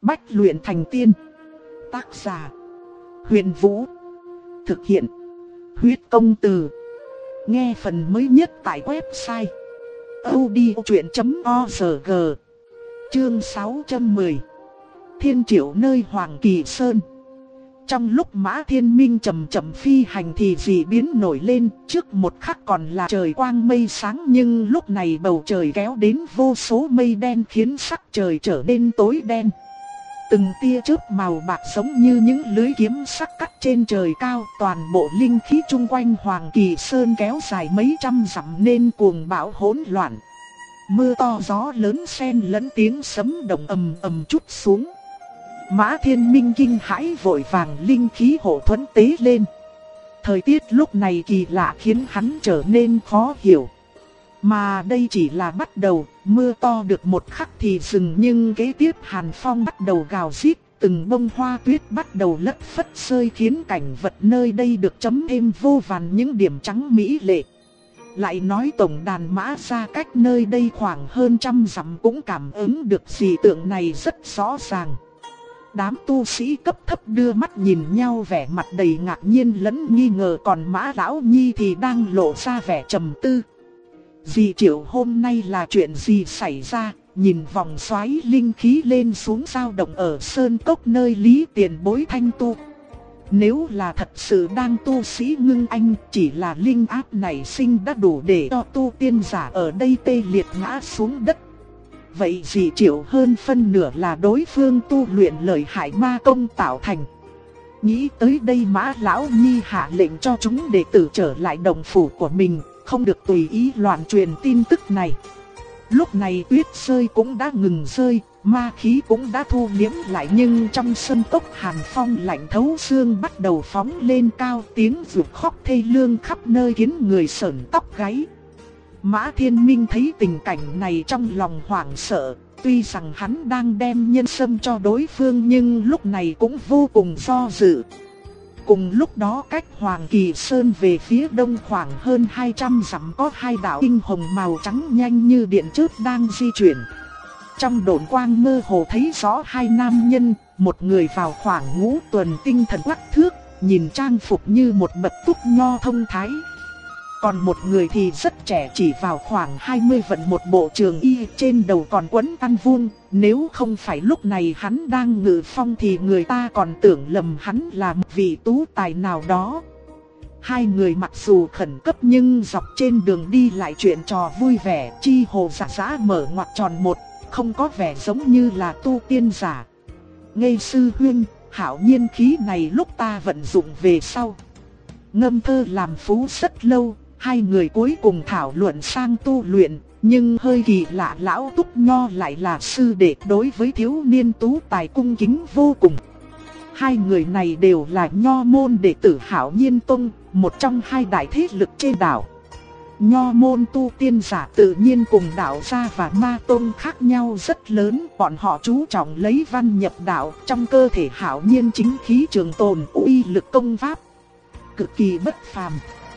Bách luyện thành tiên. Tác giả: Huyền Vũ. Thực hiện: Huyết Công Từ. Nghe phần mới nhất tại website audiochuyện.org. Chương 610. Thiên Triệu nơi Hoàng Kỳ Sơn. Trong lúc Mã Thiên Minh chậm chậm phi hành thì dị biến nổi lên, trước một khắc còn là trời quang mây sáng nhưng lúc này bầu trời kéo đến vô số mây đen khiến sắc trời trở nên tối đen. Từng tia chớp màu bạc giống như những lưới kiếm sắc cắt trên trời cao, toàn bộ linh khí chung quanh Hoàng Kỳ Sơn kéo dài mấy trăm dặm nên cuồng bão hỗn loạn. Mưa to gió lớn xen lẫn tiếng sấm động ầm ầm trút xuống. Mã Thiên Minh kinh hãi vội vàng linh khí hộ thuẫn tế lên. Thời tiết lúc này kỳ lạ khiến hắn trở nên khó hiểu. Mà đây chỉ là bắt đầu, mưa to được một khắc thì dừng nhưng kế tiếp hàn phong bắt đầu gào rít, từng bông hoa tuyết bắt đầu lất phất rơi khiến cảnh vật nơi đây được chấm thêm vô vàn những điểm trắng mỹ lệ. Lại nói tổng đàn mã ra cách nơi đây khoảng hơn 100 dặm cũng cảm ứng được dị tượng này rất rõ ràng. Đám tu sĩ cấp thấp đưa mắt nhìn nhau vẻ mặt đầy ngạc nhiên lẫn nghi ngờ, còn Mã Lão Nhi thì đang lộ ra vẻ trầm tư. Dì Triệu hôm nay là chuyện gì xảy ra? Nhìn vòng xoáy linh khí lên xuống dao động ở sơn cốc nơi Lý Tiền Bối thanh tu. Nếu là thật sự đang tu sĩ ngưng anh, chỉ là linh áp nảy sinh đã đủ để cho tu tiên giả ở đây tê liệt ngã xuống đất. Vậy dì Triệu hơn phân nửa là đối phương tu luyện lợi hại ma công tạo thành. Nghĩ tới đây Mã Lão Nhi hạ lệnh cho chúng đệ tử trở lại đồng phủ của mình, không được tùy ý loạn truyền tin tức này. Lúc này tuyết rơi cũng đã ngừng rơi, ma khí cũng đã thu liếm lại, nhưng trong sân cốc hàn phong lạnh thấu xương bắt đầu phóng lên cao, tiếng ruột khóc thê lương khắp nơi khiến người sởn tóc gáy. Mã Thiên Minh thấy tình cảnh này trong lòng hoảng sợ, tuy rằng hắn đang đem nhân sâm cho đối phương nhưng lúc này cũng vô cùng do dự. Cùng lúc đó cách Hoàng Kỳ Sơn về phía đông khoảng hơn 200 dặm có hai đạo kinh hồng màu trắng nhanh như điện chớp đang di chuyển. Trong độn quang mơ hồ thấy rõ hai nam nhân, một người vào khoảng ngũ tuần tinh thần quắc thước, nhìn trang phục như một bậc túc nho thông thái. Còn một người thì rất trẻ, chỉ vào khoảng 20 vận, một bộ trường y, trên đầu còn quấn khăn vuông. Nếu không phải lúc này hắn đang ngự phong thì người ta còn tưởng lầm hắn là một vị tú tài nào đó. Hai người mặc dù khẩn cấp nhưng dọc trên đường đi lại chuyện trò vui vẻ, chi hồ giả dã mở ngoặc tròn một, không có vẻ giống như là tu tiên giả. Ngây sư huynh, hảo nhiên khí này lúc ta vận dụng về sau. Ngâm thơ làm phú rất lâu. Hai người cuối cùng thảo luận sang tu luyện, nhưng hơi kỳ lạ lão Túc Nho lại là sư đệ đối với thiếu niên tú tài cung kính vô cùng. Hai người này đều là Nho môn đệ tử Hảo Nhiên Tông, một trong hai đại thế lực trên đảo. Nho môn tu tiên giả tự nhiên cùng đạo gia và ma tông khác nhau rất lớn, bọn họ chú trọng lấy văn nhập đạo, trong cơ thể Hảo Nhiên chính khí trường tồn, uy lực công pháp cực kỳ bất phàm.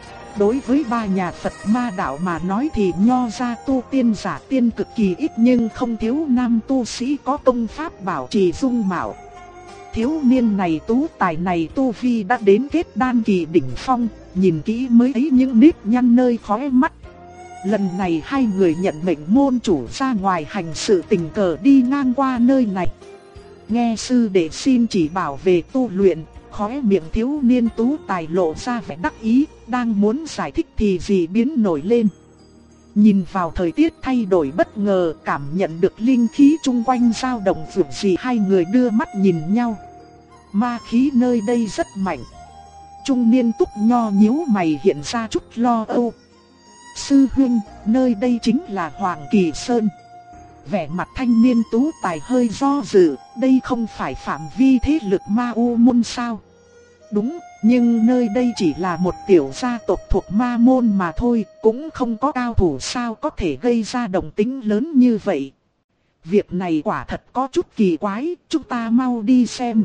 Đối với ba nhà Phật ma đạo mà nói thì Nho gia tu tiên giả tiên cực kỳ ít, nhưng không thiếu nam tu sĩ có công pháp bảo trì dung mạo. Thiếu niên này tú tài này tu vi đã đến kết đan kỳ đỉnh phong, nhìn kỹ mới thấy những nếp nhăn nơi khóe mắt. Lần này hai người nhận mệnh môn chủ ra ngoài hành sự tình cờ đi ngang qua nơi này. Nghe sư đệ xin chỉ bảo về tu luyện, khóe miệng thiếu niên tú tài lộ ra vẻ đắc ý, đang muốn giải thích thì dị biến nổi lên. Nhìn vào thời tiết thay đổi bất ngờ, cảm nhận được linh khí chung quanh dao động dữ dị, hai người đưa mắt nhìn nhau. Ma khí nơi đây rất mạnh. Trung niên Túc Nho nhíu mày hiện ra chút lo âu. Sư huynh, nơi đây chính là Hoàng Kỳ Sơn. Vẻ mặt thanh niên tú tài hơi do dự, đây không phải phạm vi thế lực ma u môn sao? Đúng, nhưng nơi đây chỉ là một tiểu gia tộc thuộc ma môn mà thôi, cũng không có cao thủ sao có thể gây ra động tĩnh lớn như vậy. Việc này quả thật có chút kỳ quái, chúng ta mau đi xem.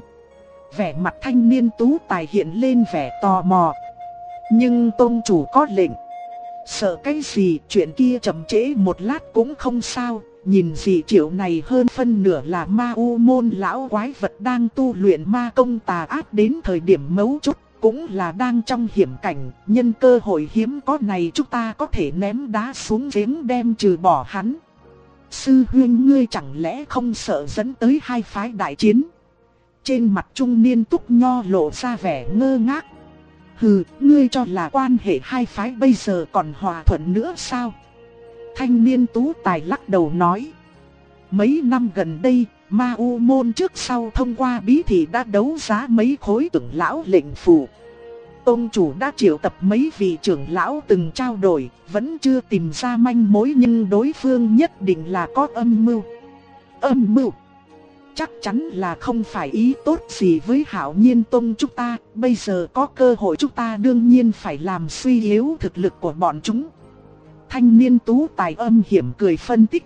Vẻ mặt thanh niên tú tài hiện lên vẻ tò mò. Nhưng tôn chủ có lệnh. Sợ cái gì, chuyện kia chậm trễ một lát cũng không sao, nhìn dị triệu này hơn phân nửa là ma u môn lão quái vật đang tu luyện ma công tà ác đến thời điểm mấu chốt, cũng là đang trong hiểm cảnh, nhân cơ hội hiếm có này chúng ta có thể ném đá xuống giếng đem trừ bỏ hắn. Sư huynh ngươi chẳng lẽ không sợ dẫn tới hai phái đại chiến? Trên mặt trung niên Túc Nho lộ ra vẻ ngơ ngác. Hừ, ngươi cho là quan hệ hai phái bây giờ còn hòa thuận nữa sao? Thanh niên Tú Tài lắc đầu nói. Mấy năm gần đây, ma u môn trước sau thông qua bí thị đã đấu giá mấy khối trưởng lão lệnh phù. Tông chủ đã triệu tập mấy vị trưởng lão từng trao đổi, vẫn chưa tìm ra manh mối, nhưng đối phương nhất định là có âm mưu. Âm mưu? Chắc chắn là không phải ý tốt gì với Hạo Nhiên Tông chúng ta, bây giờ có cơ hội chúng ta đương nhiên phải làm suy yếu thực lực của bọn chúng. Thanh niên Tú Tài âm hiểm cười phân tích.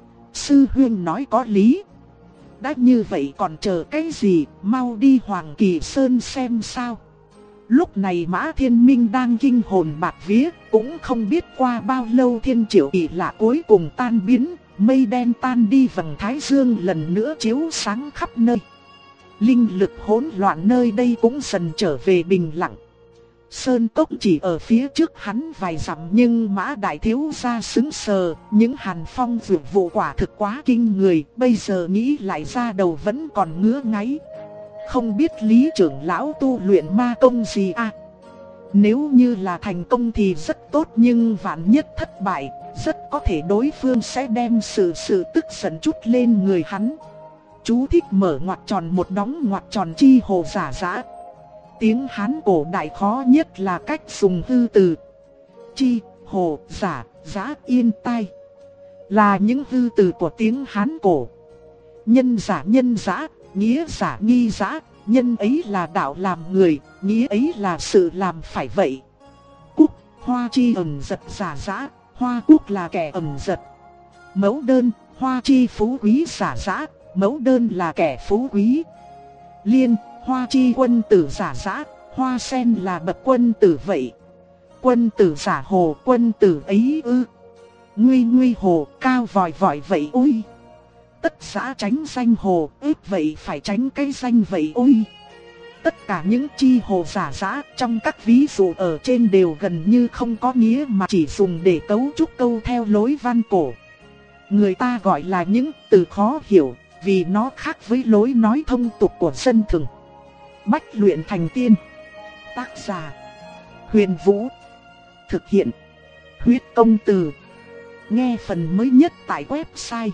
Sư huynh nói có lý. Đã như vậy còn chờ cái gì, mau đi Hoàng Kỳ Sơn xem sao. Lúc này Mã Thiên Minh đang kinh hồn bạt vía, cũng không biết qua bao lâu thiên triệu kỳ lạ cuối cùng tan biến, mây đen tan đi, vầng thái dương lần nữa chiếu sáng khắp nơi. Linh lực hỗn loạn nơi đây cũng dần trở về bình lặng. Sơn cốc chỉ ở phía trước hắn vài dặm, nhưng Mã đại thiếu gia sững sờ, những hàn phong vượt vụ quả thực quá kinh người, bây giờ nghĩ lại ra đầu vẫn còn ngứa ngáy. Không biết Lý trưởng lão tu luyện ma công gì à? Nếu như là thành công thì rất tốt, nhưng vạn nhất thất bại, rất có thể đối phương sẽ đem sự tức giận chút lên người hắn. Chú thích mở ngoặc tròn một đóng ngoặc tròn chi hồ giả dã. Tiếng Hán cổ đại khó nhất là cách dùng hư từ. Chi, hồ, giả, giá, yên tai là những hư từ của tiếng Hán cổ. Nhân giả, nghĩa giả nghi giả, nhân ấy là đạo làm người, nghĩa ấy là sự làm phải vậy. Cúc, hoa chi ẩn giật giả dã, hoa cúc là kẻ ẩn giật. Mẫu đơn, hoa chi phú quý giả dã, mẫu đơn là kẻ phú quý. Liên, hoa chi quân tử giả dã, hoa sen là bậc quân tử vậy. Quân tử giả hồ, quân tử ấy ư? Nguy hồ, cao vòi vòi vậy ui. Tất xã tránh danh hồ, ước vậy phải tránh cái danh vậy ui. Tất cả những chi hồ giả dã trong các ví dụ ở trên đều gần như không có nghĩa, mà chỉ dùng để cấu trúc câu theo lối văn cổ. Người ta gọi là những từ khó hiểu, vì nó khác với lối nói thông tục của dân thường. Bách luyện thành tiên. Tác giả: Huyền Vũ. Thực hiện: Huyết Công Từ. Nghe phần mới nhất tại website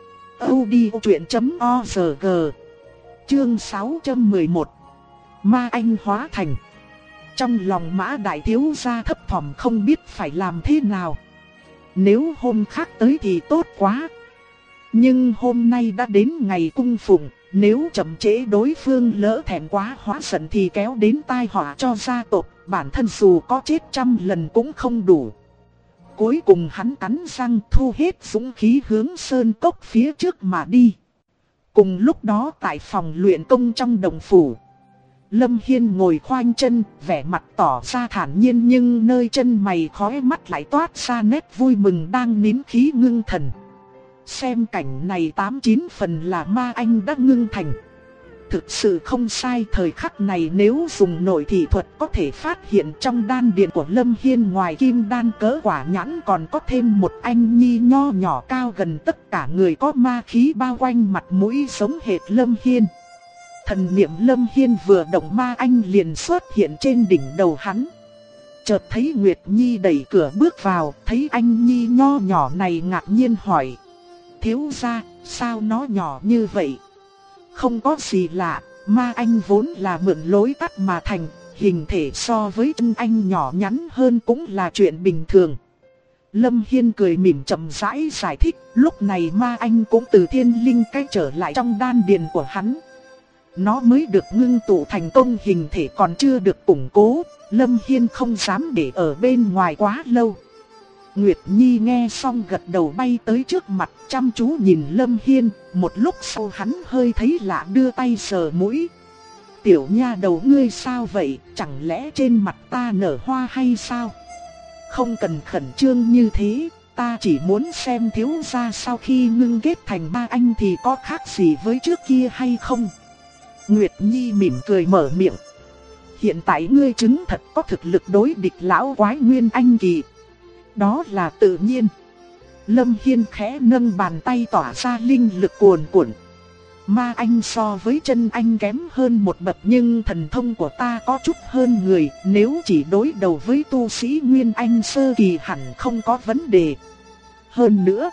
audiochuyện.org. Chương 611. Ma anh hóa thành. Trong lòng Mã đại thiếu gia thấp thỏm không biết phải làm thế nào. Nếu hôm khác tới thì tốt quá, nhưng hôm nay đã đến ngày cung phụng, nếu chậm trễ đối phương lỡ thẹn quá hóa giận thì kéo đến tai họa cho gia tộc, bản thân dù có chết 100 lần cũng không đủ. Cuối cùng hắn cắn răng thu hết dũng khí hướng sơn cốc phía trước mà đi. Cùng lúc đó tại phòng luyện công trong đồng phủ, Lâm Hiên ngồi khoanh chân, vẻ mặt tỏ ra thản nhiên, nhưng nơi chân mày khóe mắt lại toát ra nét vui mừng đang nín khí ngưng thần. Xem cảnh này 89 phần là ma anh đã ngưng thành. Thực sự không sai, thời khắc này nếu dùng nội thị thuật có thể phát hiện trong đan điền của Lâm Hiên ngoài kim đan cỡ quả nhãn còn có thêm một anh nhi nho nhỏ cao gần tất cả người, có ma khí bao quanh mặt mũi giống hệt Lâm Hiên. Thần niệm Lâm Hiên vừa động, ma anh liền xuất hiện trên đỉnh đầu hắn. Chợt thấy Nguyệt Nhi đẩy cửa bước vào, thấy anh nhi nho nhỏ này ngạc nhiên hỏi: thiếu gia, sao nó nhỏ như vậy? Không có gì lạ, ma anh vốn là mượn lối tắt mà thành, hình thể so với chân anh nhỏ nhắn hơn cũng là chuyện bình thường. Lâm Hiên cười mỉm chậm rãi giải thích, lúc này ma anh cũng từ thiên linh cái trở lại trong đan điền của hắn. Nó mới được ngưng tụ thành công, hình thể còn chưa được củng cố, Lâm Hiên không dám để ở bên ngoài quá lâu. Nguyệt Nhi nghe xong gật đầu bay tới trước mặt chăm chú nhìn Lâm Hiên, một lúc sau hắn hơi thấy lạ đưa tay sờ mũi. Tiểu nha đầu ngươi sao vậy, chẳng lẽ trên mặt ta nở hoa hay sao? Không cần khẩn trương như thế, ta chỉ muốn xem thiếu gia sau khi ngưng kết thành ma anh thì có khác gì với trước kia hay không. Nguyệt Nhi mỉm cười mở miệng. Hiện tại ngươi chứng thật có thực lực đối địch lão quái Nguyên Anh kỳ. Đó là tự nhiên. Lâm Hiên khẽ nâng bàn tay tỏa ra linh lực cuồn cuộn. Ma anh so với chân anh kém hơn một bậc, nhưng thần thông của ta có chút hơn người, nếu chỉ đối đầu với tu sĩ Nguyên Anh sơ kỳ hẳn không có vấn đề. Hơn nữa,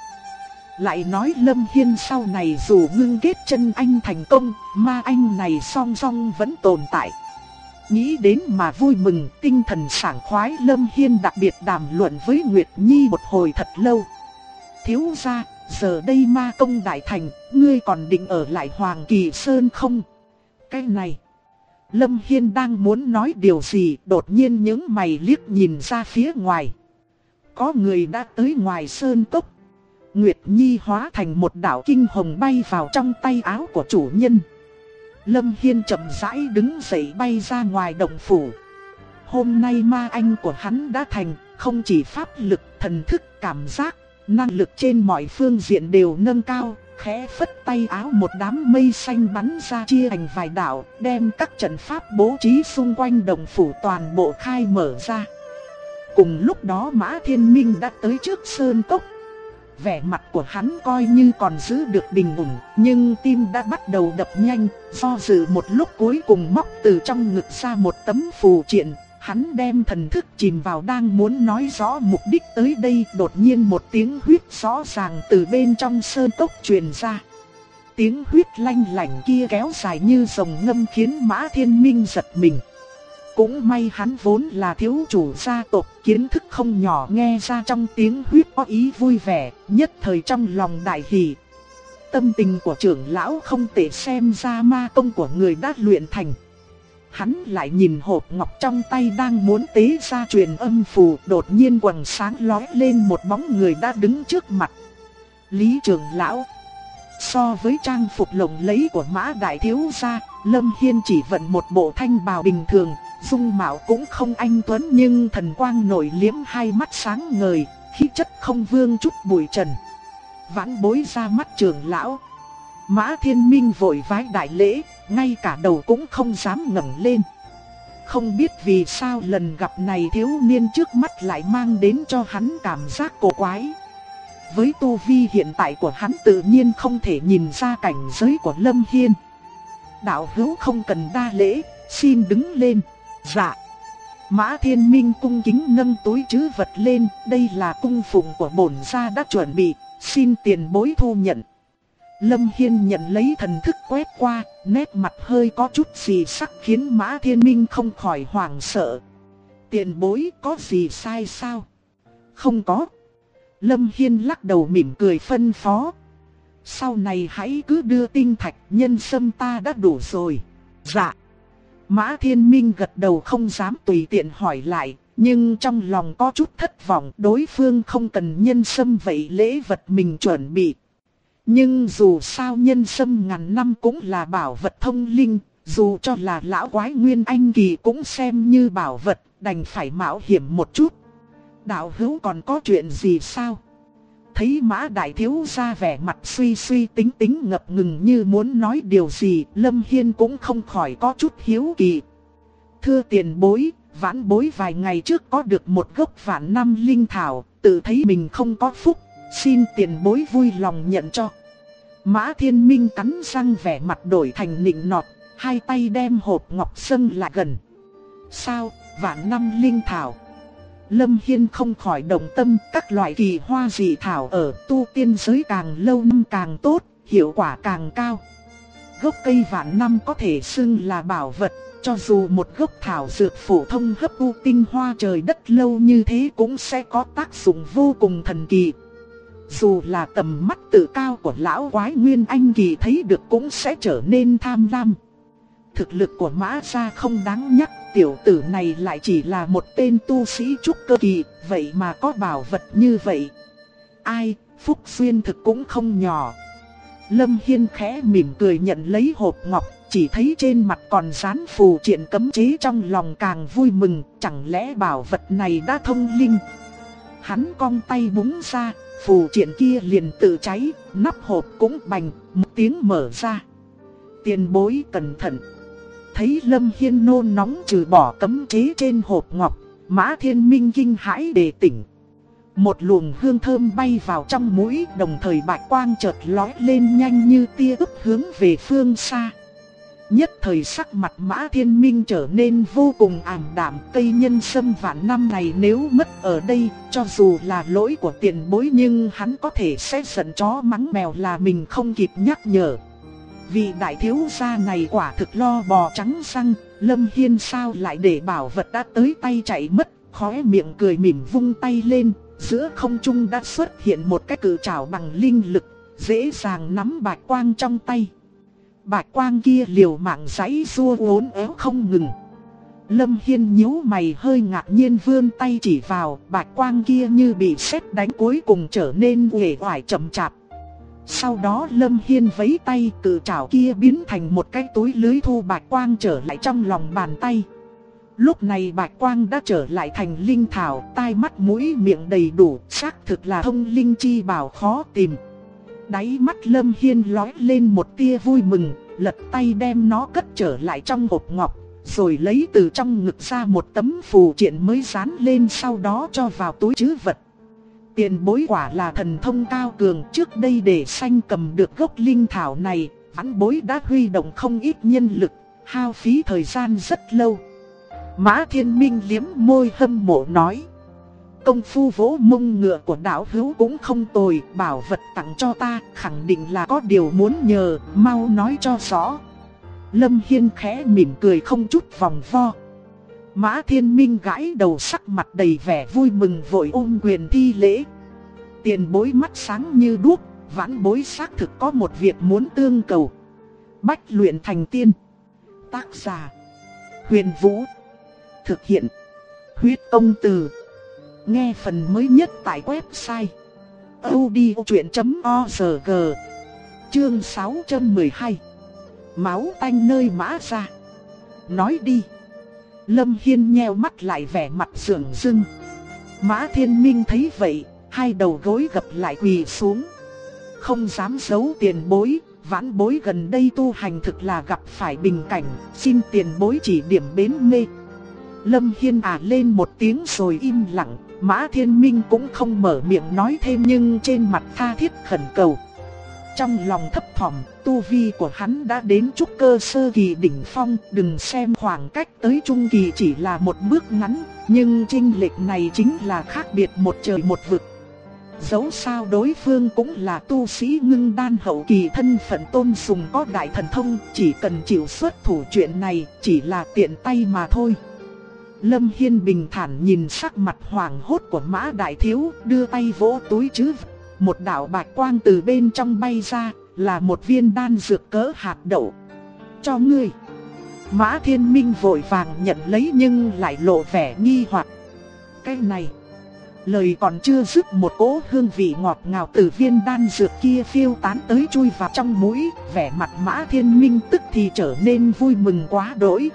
lại nói Lâm Hiên sau này dù ngưng kết chân anh thành công, ma anh này song song vẫn tồn tại. Nghĩ đến mà vui mừng, tinh thần sảng khoái, Lâm Hiên đặc biệt đàm luận với Nguyệt Nhi một hồi thật lâu. Thiếu gia, giờ đây ma công đại thành, ngươi còn định ở lại Hoàng Kỳ Sơn không? Cái này, Lâm Hiên đang muốn nói điều gì, đột nhiên những mày liếc nhìn ra phía ngoài. Có người đã tới ngoài sơn cốc. Nguyệt Nhi hóa thành một đạo kinh hồng bay vào trong tay áo của chủ nhân. Lâm Hiên chậm rãi đứng dậy bay ra ngoài động phủ. Hôm nay ma anh của hắn đã thành, không chỉ pháp lực, thần thức, cảm giác, năng lực trên mọi phương diện đều nâng cao. Khẽ phất tay áo, một đám mây xanh bắn ra chia thành vài đạo, đem các trận pháp bố trí xung quanh động phủ toàn bộ khai mở ra. Cùng lúc đó Mã Thiên Minh đã tới trước sơn cốc. Vẻ mặt của hắn coi như còn giữ được bình ổn, nhưng tim đã bắt đầu đập nhanh. Do dự một lúc cuối cùng móc từ trong ngực ra một tấm phù triện. Hắn đem thần thức chìm vào, đang muốn nói rõ mục đích tới đây, đột nhiên một tiếng huýt rõ ràng từ bên trong sơn cốc truyền ra. Tiếng huýt lanh lảnh kia kéo dài như rồng ngâm khiến Mã Thiên Minh giật mình. Cũng may hắn vốn là thiếu chủ gia tộc, kiến thức không nhỏ, nghe ra trong tiếng huýt có ý vui vẻ, nhất thời trong lòng đại hỉ. Tâm tình của trưởng lão không tệ, xem ra ma công của người đã luyện thành. Hắn lại nhìn hộp ngọc trong tay đang muốn tế ra truyền âm phù, đột nhiên quầng sáng lóe lên, một bóng người đã đứng trước mặt. Lý trưởng lão. So với trang phục lộng lẫy của Mã đại thiếu gia, Lâm Hiên chỉ vận một bộ thanh bào bình thường, dung mạo cũng không anh tuấn, nhưng thần quang nổi liếm, hai mắt sáng ngời, khí chất không vương chút bụi trần. Vãn bối ra mắt trưởng lão. Mã Thiên Minh vội vái đại lễ, ngay cả đầu cũng không dám ngẩng lên. Không biết vì sao lần gặp này thiếu niên trước mắt lại mang đến cho hắn cảm giác cổ quái. Với tu vi hiện tại của hắn tự nhiên không thể nhìn ra cảnh giới của Lâm Hiên. Đạo hữu không cần đa lễ, xin đứng lên. Dạ. Mã Thiên Minh cung kính nâng túi trữ vật lên, đây là cung phụng của bổn gia đã chuẩn bị, xin tiền bối thu nhận. Lâm Hiên nhận lấy, thần thức quét qua, nét mặt hơi có chút gì sắc khiến Mã Thiên Minh không khỏi hoảng sợ. Tiền bối có gì sai sao? Không có. Lâm Hiên lắc đầu mỉm cười phân phó. Sau này hãy cứ đưa tinh thạch, nhân sâm ta đã đủ rồi. Dạ. Mã Thiên Minh gật đầu, không dám tùy tiện hỏi lại, nhưng trong lòng có chút thất vọng, đối phương không cần nhân sâm vậy lễ vật mình chuẩn bị. Nhưng dù sao nhân sâm ngàn năm cũng là bảo vật thông linh, dù cho là lão quái Nguyên Anh kỳ cũng xem như bảo vật, đành phải mạo hiểm một chút. Đạo hữu còn có chuyện gì sao? Thấy Mã đại thiếu gia vẻ mặt suy suy tính tính ngập ngừng như muốn nói điều gì, Lâm Hiên cũng không khỏi có chút hiếu kỳ. Thưa tiền bối, vãn bối vài ngày trước có được một gốc vạn năm linh thảo, tự thấy mình không có phúc, xin tiền bối vui lòng nhận cho. Mã Thiên Minh cắn răng, vẻ mặt đổi thành nịnh nọt, hai tay đem hộp ngọc dâng lại gần. Sao, vạn năm linh thảo? Lâm Hiên không khỏi động tâm, các loại kỳ hoa dị thảo ở tu tiên giới càng lâu năm càng tốt, hiệu quả càng cao. Gốc cây vạn năm có thể xưng là bảo vật, cho dù một gốc thảo dược phổ thông hấp thu tinh hoa trời đất lâu như thế cũng sẽ có tác dụng vô cùng thần kỳ. Dù là tầm mắt tự cao của lão quái Nguyên Anh kỳ thấy được cũng sẽ trở nên tham lam. Thực lực của Mã gia không đáng nhắc, tiểu tử này lại chỉ là một tên tu sĩ trúc cơ kỳ, vậy mà có bảo vật như vậy. Ai, phúc duyên thực cũng không nhỏ. Lâm Hiên khẽ mỉm cười nhận lấy hộp ngọc, chỉ thấy trên mặt còn dán phù triện cấm chế, trong lòng càng vui mừng, chẳng lẽ bảo vật này đã thông linh. Hắn cong tay búng ra, phù triện kia liền tự cháy, nắp hộp cũng bành, một tiếng mở ra. Tiền bối cẩn thận. Thấy Lâm Hiên nôn nóng trừ bỏ cấm chế trên hộp ngọc, Mã Thiên Minh kinh hãi đề tỉnh. Một luồng hương thơm bay vào trong mũi, đồng thời bạch quang chợt lóe lên nhanh như tia chớp hướng về phương xa. Nhất thời sắc mặt Mã Thiên Minh trở nên vô cùng ảm đạm. Cây nhân sâm vạn năm này nếu mất ở đây, cho dù là lỗi của tiền bối nhưng hắn có thể sẽ giận chó mắng mèo là mình không kịp nhắc nhở. Vị đại thiếu gia này quả thực lo bò trắng răng, Lâm Hiên sao lại để bảo vật đã tới tay chạy mất. Khóe miệng cười mỉm vung tay lên, giữa không trung đã xuất hiện một cái cự trảo bằng linh lực, dễ dàng nắm bạch quang trong tay. Bạch quang kia liều mạng giãy giụa uốn éo không ngừng. Lâm Hiên nhíu mày hơi ngạc nhiên vươn tay chỉ vào, bạch quang kia như bị sét đánh cuối cùng trở nên uể oải chậm chạp. Sau đó Lâm Hiên vẫy tay, cự trảo kia biến thành một cái túi lưới thu bạch quang trở lại trong lòng bàn tay. Lúc này bạch quang đã trở lại thành linh thảo, tai mắt mũi miệng đầy đủ, xác thực là thông linh chi bảo khó tìm. Đáy mắt Lâm Hiên lóe lên một tia vui mừng, lật tay đem nó cất trở lại trong hộp ngọc, rồi lấy từ trong ngực ra một tấm phù triện mới dán lên, sau đó cho vào túi trữ vật. Tiền bối quả là thần thông cao cường, trước đây để sanh cầm được gốc linh thảo này, vãn bối đã huy động không ít nhân lực, hao phí thời gian rất lâu. Mã Thiên Minh liếm môi hâm mộ nói. Công phu vỗ mông ngựa của đạo hữu cũng không tồi, bảo vật tặng cho ta, khẳng định là có điều muốn nhờ, mau nói cho rõ. Lâm Hiên khẽ mỉm cười không chút vòng vo. Mã Thiên Minh gãi đầu, sắc mặt đầy vẻ vui mừng vội ôm quyền thi lễ. Tiền bối mắt sáng như đuốc, vãn bối xác thực có một việc muốn tương cầu. Bách luyện thành tiên. Tác giả Huyền Vũ. Thực hiện Huyết Công Từ. Nghe phần mới nhất tại website audiochuyện.org. Chương 612. Máu tanh nơi Mã gia. Nói đi. Lâm Hiên nheo mắt lại, vẻ mặt sưởng sưng. Mã Thiên Minh thấy vậy, hai đầu gối gập lại quỳ xuống. Không dám giấu tiền bối, vãn bối gần đây tu hành thực là gặp phải bình cảnh, xin tiền bối chỉ điểm bến mê. Lâm Hiên lên một tiếng rồi im lặng. Mã Thiên Minh cũng không mở miệng nói thêm nhưng trên mặt tha thiết khẩn cầu. Trong lòng thấp thỏm, tu vi của hắn đã đến trúc cơ sơ kỳ đỉnh phong. Đừng xem khoảng cách tới trung kỳ chỉ là một bước ngắn, nhưng chênh lệch này chính là khác biệt một trời một vực. Dẫu sao đối phương cũng là tu sĩ ngưng đan hậu kỳ, thân phận tôn sùng có đại thần thông, chỉ cần chịu xuất thủ chuyện này chỉ là tiện tay mà thôi. Lâm Hiên bình thản nhìn sắc mặt hoảng hốt của Mã đại thiếu, đưa tay vỗ túi trữ vật. Một đạo bạch quang từ bên trong bay ra, là một viên đan dược cỡ hạt đậu. Cho ngươi. Mã Thiên Minh vội vàng nhận lấy nhưng lại lộ vẻ nghi hoặc. Cái này. Lời còn chưa dứt, một cỗ hương vị ngọt ngào từ viên đan dược kia phiêu tán tới chui vào trong mũi. Vẻ mặt Mã Thiên Minh tức thì trở nên vui mừng quá đỗi.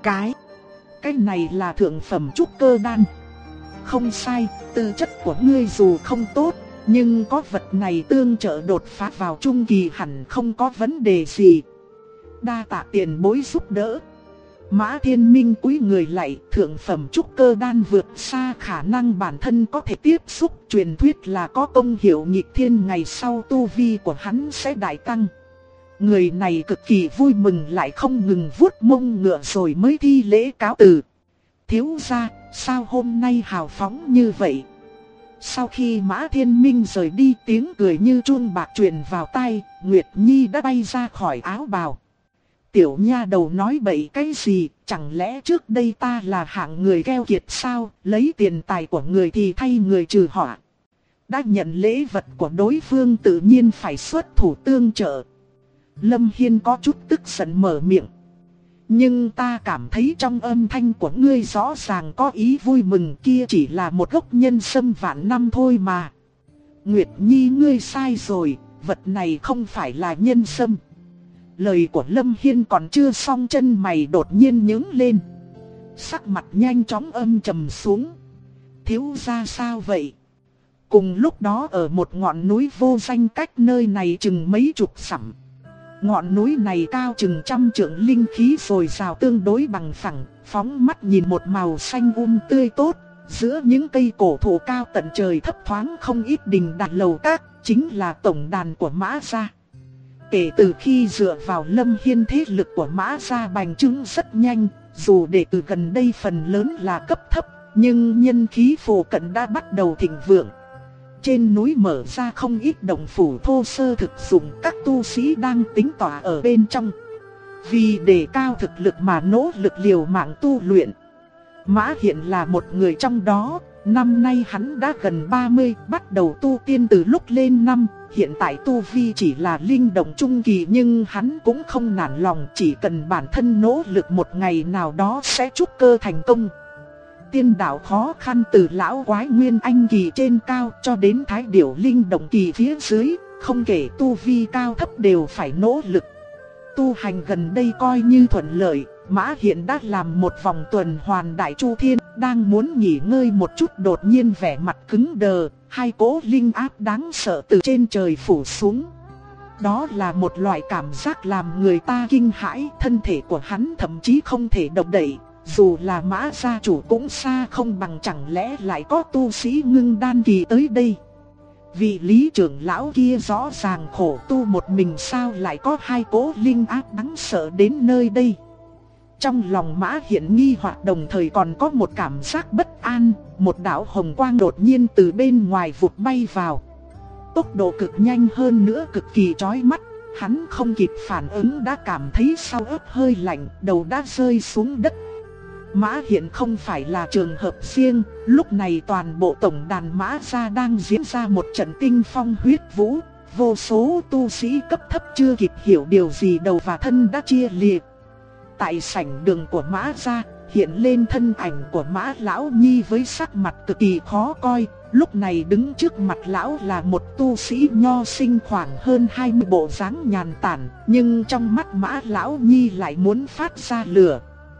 Cái này là thượng phẩm trúc cơ đan. Không sai, tư chất của ngươi dù không tốt, nhưng có vật này tương trợ đột phá vào trung kỳ hẳn không có vấn đề gì. Đa tạ tiền bối giúp đỡ. Mã Thiên Minh cúi người lạy, thượng phẩm trúc cơ đan vượt xa khả năng bản thân có thể tiếp xúc, truyền thuyết là có công hiệu nghịch thiên, ngày sau tu vi của hắn sẽ đại tăng. Người này cực kỳ vui mừng lại không ngừng vuốt mông ngựa rồi mới thi lễ cáo từ. Thiếu gia, sao hôm nay hào phóng như vậy? Sau khi Mã Thiên Minh rời đi, tiếng cười như chuông bạc truyền vào tai, Nguyệt Nhi đã bay ra khỏi áo bào. Tiểu nha đầu nói bậy cái gì, chẳng lẽ trước đây ta là hạng người keo kiệt sao, lấy tiền tài của người thì thay người trừ họa. Đã nhận lễ vật của đối phương tự nhiên phải xuất thủ tương trợ. Lâm Hiên có chút tức giận mở miệng. Nhưng ta cảm thấy trong âm thanh của ngươi rõ ràng có ý vui mừng, kia chỉ là một gốc nhân sâm vạn năm thôi mà. Nguyệt Nhi ngươi sai rồi, vật này không phải là nhân sâm. Lời của Lâm Hiên còn chưa xong, chân mày đột nhiên nhướng lên. Sắc mặt nhanh chóng âm trầm xuống. Thiếu gia sao vậy? Cùng lúc đó ở một ngọn núi vô danh cách nơi này chừng mấy chục dặm. Ngọn núi này cao chừng 100 trượng, linh khí dồi dào tương đối bằng phẳng, phóng mắt nhìn một màu xanh tươi tốt. Giữa những cây cổ thụ cao tận trời thấp thoáng không ít đình đàn lầu các, chính là tổng đàn của Mã gia. Kể từ khi dựa vào Lâm Hiên, thế lực của Mã gia bành trướng rất nhanh, dù đệ tử gần đây phần lớn là cấp thấp, nhưng nhân khí phổ cận đã bắt đầu thịnh vượng. Trên núi mở ra không ít động phủ thô sơ thực dụng, các tu sĩ đang tính tỏa ở bên trong. Vì đề cao thực lực mà nỗ lực liều mạng tu luyện. Mã Hiện là một người trong đó, năm nay hắn đã gần 30, bắt đầu tu tiên từ lúc lên năm. Hiện tại tu vi chỉ là linh động trung kỳ, nhưng hắn cũng không nản lòng, chỉ cần bản thân nỗ lực một ngày nào đó sẽ trúc cơ thành công. Tiên đạo khó khăn, từ lão quái nguyên anh kỳ trên cao cho đến thái điểu linh động kỳ phía dưới, không kể tu vi cao thấp đều phải nỗ lực. Tu hành gần đây coi như thuận lợi, Mã Hiện đã làm một vòng tuần hoàn đại chu thiên, đang muốn nghỉ ngơi một chút đột nhiên vẻ mặt cứng đờ, hai cỗ linh áp đáng sợ từ trên trời phủ xuống. Đó là một loại cảm giác làm người ta kinh hãi, thân thể của hắn thậm chí không thể động đậy. Dù là Mã gia chủ cũng xa không bằng, chẳng lẽ lại có tu sĩ ngưng đan kỳ tới đây. Vị Lý trưởng lão kia rõ ràng khổ tu một mình, sao lại có hai cỗ linh áp đáng sợ đến nơi đây. Trong lòng Mã Hiện nghi hoặc, đồng thời còn có một cảm giác bất an. Một đạo hồng quang đột nhiên từ bên ngoài vụt bay vào, tốc độ cực nhanh, hơn nữa cực kỳ chói mắt. Hắn không kịp phản ứng đã cảm thấy sau ớt hơi lạnh, đầu đã rơi xuống đất. Mã Hiện không phải là trường hợp riêng, lúc này toàn bộ tổng đàn Mã gia đang diễn ra một trận tinh phong huyết vũ. Vô số tu sĩ cấp thấp chưa kịp hiểu điều gì, đầu và thân đã chia liệt. Tại sảnh đường của Mã gia, hiện lên thân ảnh của Mã Lão Nhi với sắc mặt cực kỳ khó coi. Lúc này đứng trước mặt lão là một tu sĩ nho sinh khoảng hơn 20, bộ dáng nhàn tản, nhưng trong mắt Mã Lão Nhi lại muốn phát ra lửa.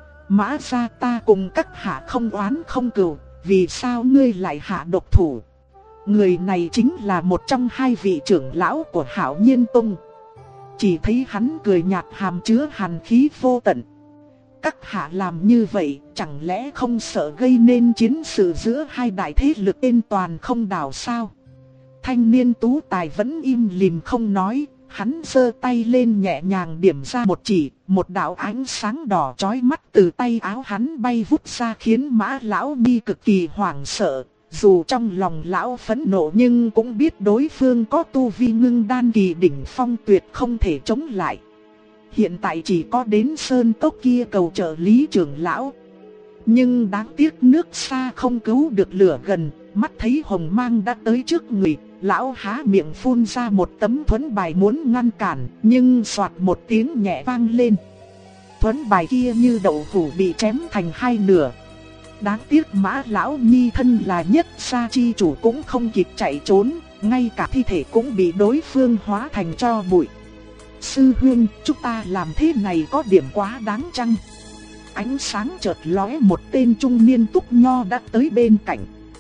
Mã gia ta cùng các hạ không oán không cừu, vì sao ngươi lại hạ độc thủ? Người này chính là một trong hai vị trưởng lão của Hạo Nhiên Tông. Chỉ thấy hắn cười nhạt, hàm chứa hàn khí vô tận. Các hạ làm như vậy chẳng lẽ không sợ gây nên chiến sự giữa hai đại thế lực trên toàn không đảo sao? Thanh niên tú tài vẫn im lìm không nói. Hắn giơ tay lên nhẹ nhàng điểm ra một chỉ, một đạo ánh sáng đỏ chói mắt từ tay áo hắn bay vút ra, khiến Mã Lão Nhi cực kỳ hoảng sợ. Dù trong lòng lão phẫn nộ nhưng cũng biết đối phương có tu vi ngưng đan kỳ đỉnh phong, tuyệt không thể chống lại. Hiện tại chỉ có đến sơn cốc kia cầu trợ Lý trưởng lão. Nhưng đáng tiếc nước xa không cứu được lửa gần, mắt thấy hồng mang đã tới trước người. Lão há miệng phun ra một tấm thuẫn bài muốn ngăn cản, nhưng xoạt một tiếng nhẹ vang lên. Thuẫn bài kia như đậu hũ bị chém thành hai nửa. Đáng tiếc Mã Lão Nhi thân là nhất gia chi chủ cũng không kịp chạy trốn, ngay cả thi thể cũng bị đối phương hóa thành tro bụi. Sư huynh, chúng ta làm thế này có điểm quá đáng chăng? Ánh sáng chợt lóe, một tên trung niên túc nho đã tới bên cạnh.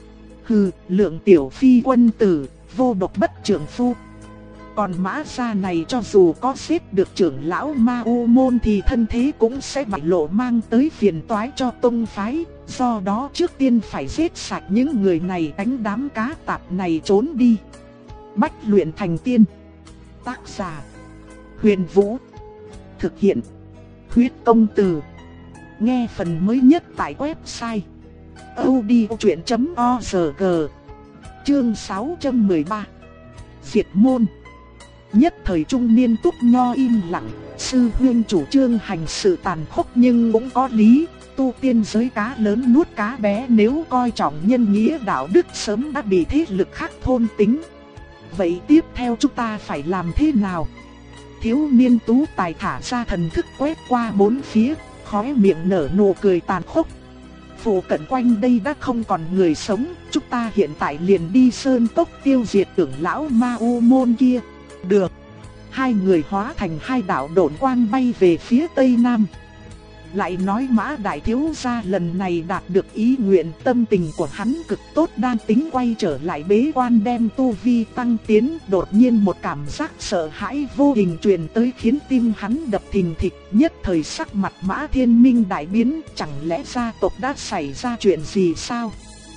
Hừ, Lượng tiểu phi quân tử, vô độc bất trưởng phu. Còn Mã gia này cho dù có giết được trưởng lão Ma U môn thì thân thế cũng sẽ bại lộ, mang tới phiền toái cho tông phái. Do đó trước tiên phải giết sạch những người này, đánh đám cá tạp này trốn đi. Bách luyện thành tiên. Tác giả Huyền Vũ. Thực hiện Huyết Công Từ. Nghe phần mới nhất tại website audiochuyện.org. Chương 613. Diệt môn. Nhất thời trung niên túc nho im lặng. Sư huynh chủ trương hành sự tàn khốc nhưng cũng có lý. Tu tiên giới cá lớn nuốt cá bé, nếu coi trọng nhân nghĩa đạo đức sớm đã bị thế lực khác thôn tính. Vậy tiếp theo chúng ta phải làm thế nào? Thiếu niên tú tài thả ra thần thức quét qua bốn phía, khóe miệng nở nụ cười tàn khốc. Phụ cận quanh đây đã không còn người sống, chúng ta hiện tại liền đi sơn cốc tiêu diệt trưởng lão Ma U môn kia. Được. Hai người hóa thành hai đạo độn quang bay về phía tây nam. Lại nói Mã đại thiếu gia lần này đạt được ý nguyện, tâm tình của hắn cực tốt, đang tính quay trở lại bế quan đem tu vi tăng tiến, đột nhiên một cảm giác sợ hãi vô hình truyền tới khiến tim hắn đập thình thịch, nhất thời sắc mặt Mã Thiên Minh đại biến, chẳng lẽ gia tộc đã xảy ra chuyện gì sao?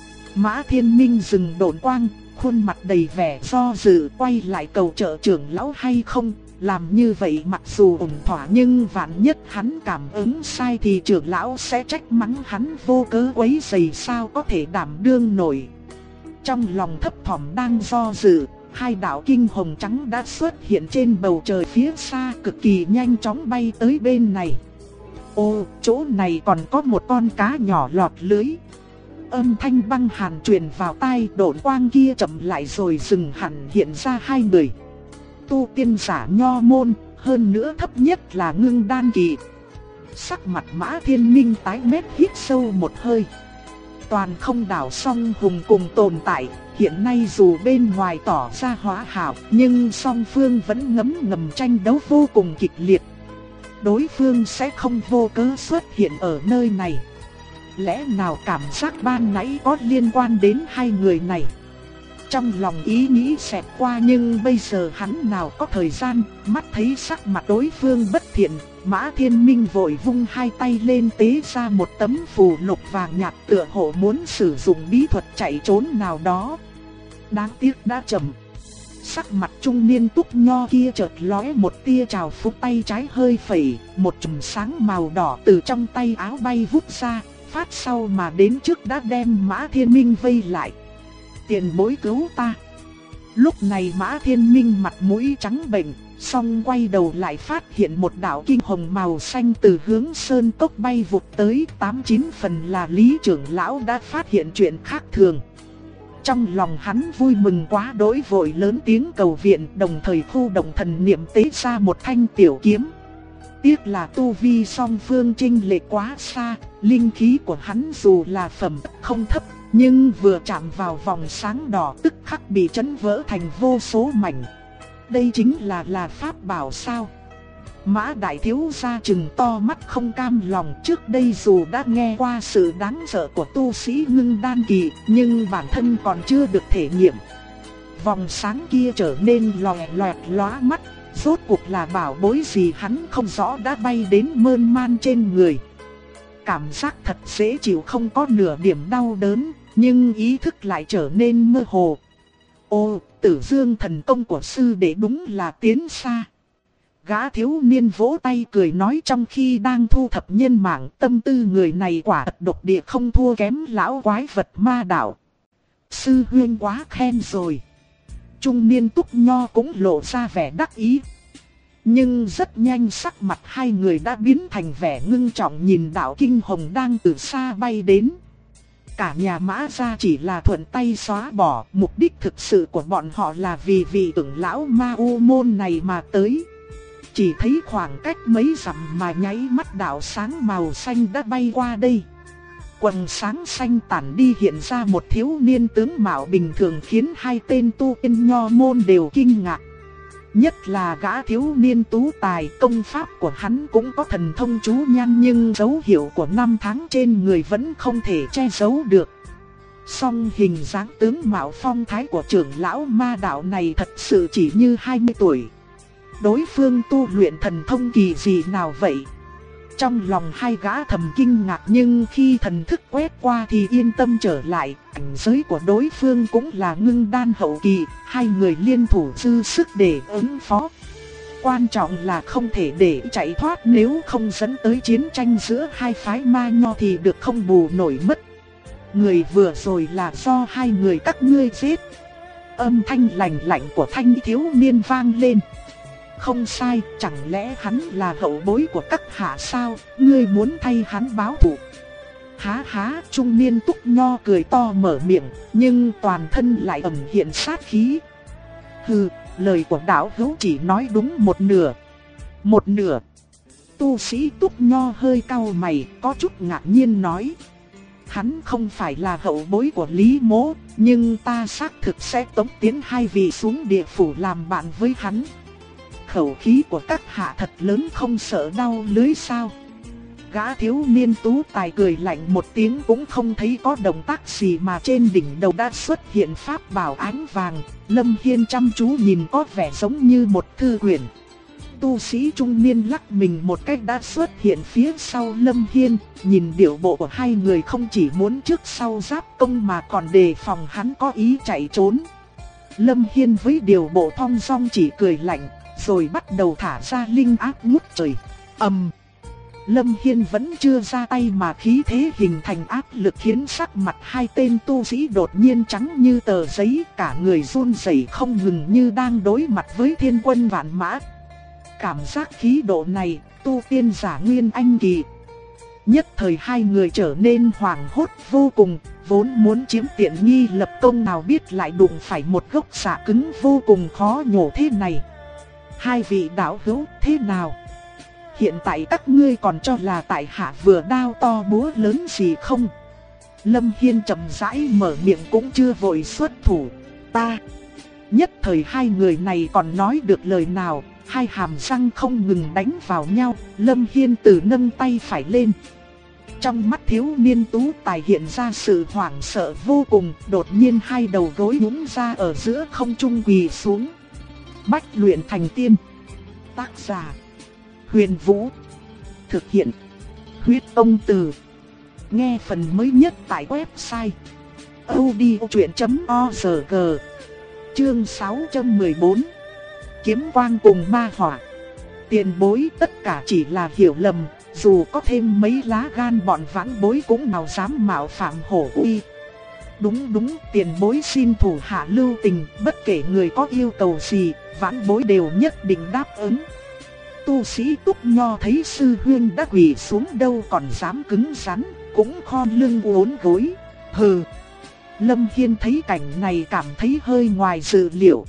Mã Thiên Minh dừng độn quang, khuôn mặt đầy vẻ do dự, quay lại cầu trợ trưởng lão hay không. Làm như vậy mặc dù ổn thỏa nhưng vạn nhất hắn cảm ứng sai thì trưởng lão sẽ trách mắng hắn vô cớ quấy rầy, sao có thể đảm đương nổi. Trong lòng thấp thỏm đang do dự, hai đạo kinh hồng trắng đã xuất hiện trên bầu trời phía xa, cực kỳ nhanh chóng bay tới bên này. Ô, chỗ này còn có một con cá nhỏ lọt lưới. Âm thanh băng hàn truyền vào tai, độn quang kia chậm lại rồi dừng hẳn, hiện ra hai người. Tu tiên giả nho môn, hơn nữa thấp nhất là ngưng đan kỳ. Sắc mặt Mã Thiên Minh tái mét, hít sâu một hơi. Toàn không đảo song hùng cùng tồn tại, hiện nay dù bên ngoài tỏ ra hòa hảo, nhưng song phương vẫn ngấm ngầm tranh đấu vô cùng kịch liệt. Đối phương sẽ không vô cớ xuất hiện ở nơi này. Lẽ nào cảm giác ban nãy có liên quan đến hai người này? Trong lòng ý nghĩ xẹt qua, nhưng bây giờ hắn nào có thời gian, mắt thấy sắc mặt đối phương bất thiện, Mã Thiên Minh vội vung hai tay lên tế ra một tấm phù lục vàng nhạt, tựa hồ muốn sử dụng bí thuật chạy trốn nào đó. Đáng tiếc đã chậm. Sắc mặt trung niên túc nho kia chợt lóe một tia trào phúng, tay trái hơi phẩy, một chùm sáng màu đỏ từ trong tay áo bay vút ra, phát sau mà đến trước đã đem Mã Thiên Minh vây lại. Tiền bối cứu ta. Lúc này Mã Thiên Minh mặt mũi trắng bệch, song quay đầu lại phát hiện một đạo kinh hồng màu xanh từ hướng sơn cốc bay vụt tới, 89 phần là Lý trưởng lão đã phát hiện chuyện khác thường. Trong lòng hắn vui mừng quá đỗi, vội lớn tiếng cầu viện, đồng thời khu động thần niệm tế ra một thanh tiểu kiếm. Tiếc là tu vi song phương chênh lệch quá xa, linh khí của hắn dù là phẩm không thấp, nhưng vừa chạm vào vòng sáng đỏ tức khắc bị chấn vỡ thành vô số mảnh. Đây chính là pháp bảo sao? Mã đại thiếu gia trừng to mắt không cam lòng, trước đây dù đã nghe qua sự đáng sợ của tu sĩ ngưng đan kỳ, nhưng bản thân còn chưa được thể nghiệm. Vòng sáng kia trở nên lòe loẹt lóa mắt, rốt cuộc là bảo bối gì hắn không rõ đã bay đến mơn man trên người. Cảm giác thật dễ chịu, không có nửa điểm đau đớn, nhưng ý thức lại trở nên mơ hồ. Ô, Tử Dương thần công của sư đệ đúng là tiến xa. Gã thiếu niên vỗ tay cười nói trong khi đang thu thập nhân mạng, tâm tư người này quả thật độc địa, không thua kém lão quái vật ma đạo. Sư huynh quá khen rồi. Trung niên túc nho cũng lộ ra vẻ đắc ý. Nhưng rất nhanh sắc mặt hai người đã biến thành vẻ ngưng trọng nhìn đạo kinh hồng đang từ xa bay đến. Cả nhà Mã gia chỉ là thuận tay xóa bỏ, mục đích thực sự của bọn họ là vì vị trưởng lão Ma U môn này mà tới. Chỉ thấy khoảng cách mấy dặm mà nháy mắt đạo sáng màu xanh đã bay qua đây. Quần sáng xanh tản đi, hiện ra một thiếu niên tướng mạo bình thường khiến hai tên tu tiên nho môn đều kinh ngạc. Nhất là gã thiếu niên tú tài, công pháp của hắn cũng có thần thông chú nhan, nhưng dấu hiệu của năm tháng trên người vẫn không thể che giấu được. Song hình dáng tướng mạo phong thái của trưởng lão ma đạo này thật sự chỉ như 20 tuổi. Đối phương tu luyện thần thông kỳ gì nào vậy? Trong lòng hai gã thầm kinh ngạc, nhưng khi thần thức quét qua thì yên tâm trở lại. Cảnh giới của đối phương cũng là ngưng đan hậu kỳ, hai người liên thủ dư sức để ứng phó. Quan trọng là không thể để chạy thoát, nếu không dẫn tới chiến tranh giữa hai phái ma nho thì được không bù nổi mất. Người vừa rồi là do hai người các ngươi giết. Âm thanh lạnh lạnh của thanh thiếu niên vang lên. Không sai, chẳng lẽ hắn là hậu bối của các hạ sao, ngươi muốn thay hắn báo thù? Há há, trung niên túc nho cười to mở miệng, nhưng toàn thân lại ẩn hiện sát khí. Hừ, lời của đạo hữu chỉ nói đúng một nửa. Một nửa. Tu sĩ túc nho hơi cau mày, có chút ngạc nhiên nói. Hắn không phải là hậu bối của Lý Mỗ, nhưng ta xác thực sẽ tống tiến hai vị xuống địa phủ làm bạn với hắn. Khẩu khí của các hạ thật lớn, không sợ đau lưới sao? Gã thiếu niên tú tài cười lạnh một tiếng cũng không thấy có động tác gì mà trên đỉnh đầu đã xuất hiện pháp bảo ánh vàng. Lâm Hiên chăm chú nhìn có vẻ giống như một thư quyển. Tu sĩ trung niên lắc mình một cách đã xuất hiện phía sau Lâm Hiên, nhìn điệu bộ của hai người không chỉ muốn trước sau giáp công mà còn đề phòng hắn có ý chạy trốn. Lâm Hiên với điều bộ thong dong chỉ cười lạnh, rồi bắt đầu thả ra linh áp ngút trời. Lâm Hiên vẫn chưa ra tay mà khí thế hình thành áp lực khiến sắc mặt hai tên tu sĩ đột nhiên trắng như tờ giấy, cả người run rẩy không ngừng như đang đối mặt với thiên quân vạn mã. Cảm giác khí độ này, tu tiên giả nguyên anh kỳ. Nhất thời hai người trở nên hoảng hốt vô cùng, vốn muốn chiếm tiện nghi lập công nào biết lại đụng phải một gốc xạ cứng vô cùng khó nhổ thế này. Hai vị đạo hữu thế nào? Hiện tại các ngươi còn cho là tại hạ vừa đao to búa lớn gì không? Lâm Hiên chậm rãi mở miệng cũng chưa vội xuất thủ. Ta. Nhất thời hai người này còn nói được lời nào, hai hàm răng không ngừng đánh vào nhau. Lâm Hiên từ nâng tay phải lên. Trong mắt thiếu niên tú tài hiện ra sự hoảng sợ vô cùng, đột nhiên hai đầu gối nhũn ra ở giữa không trung quỳ xuống. Bách luyện thành tiên. Tác giả Huyền Vũ. Thực hiện Huyết Tông Từ. Nghe phần mới nhất tại website audiochuyện.org. Chương 614. Kiếm quang cùng ma hỏa. Tiền bối tất cả chỉ là hiểu lầm, dù có thêm mấy lá gan bọn vãn bối cũng nào dám mạo phạm hổ uy. Đúng, tiền bối xin thủ hạ lưu tình, bất kể người có yêu cầu gì, vãn bối đều nhất định đáp ứng. Tu sĩ Túc Nho thấy sư huynh đã quỳ xuống đâu còn dám cứng rắn, cũng khom lưng uốn gối. Hừ. Lâm Hiên thấy cảnh này cảm thấy hơi ngoài dự liệu.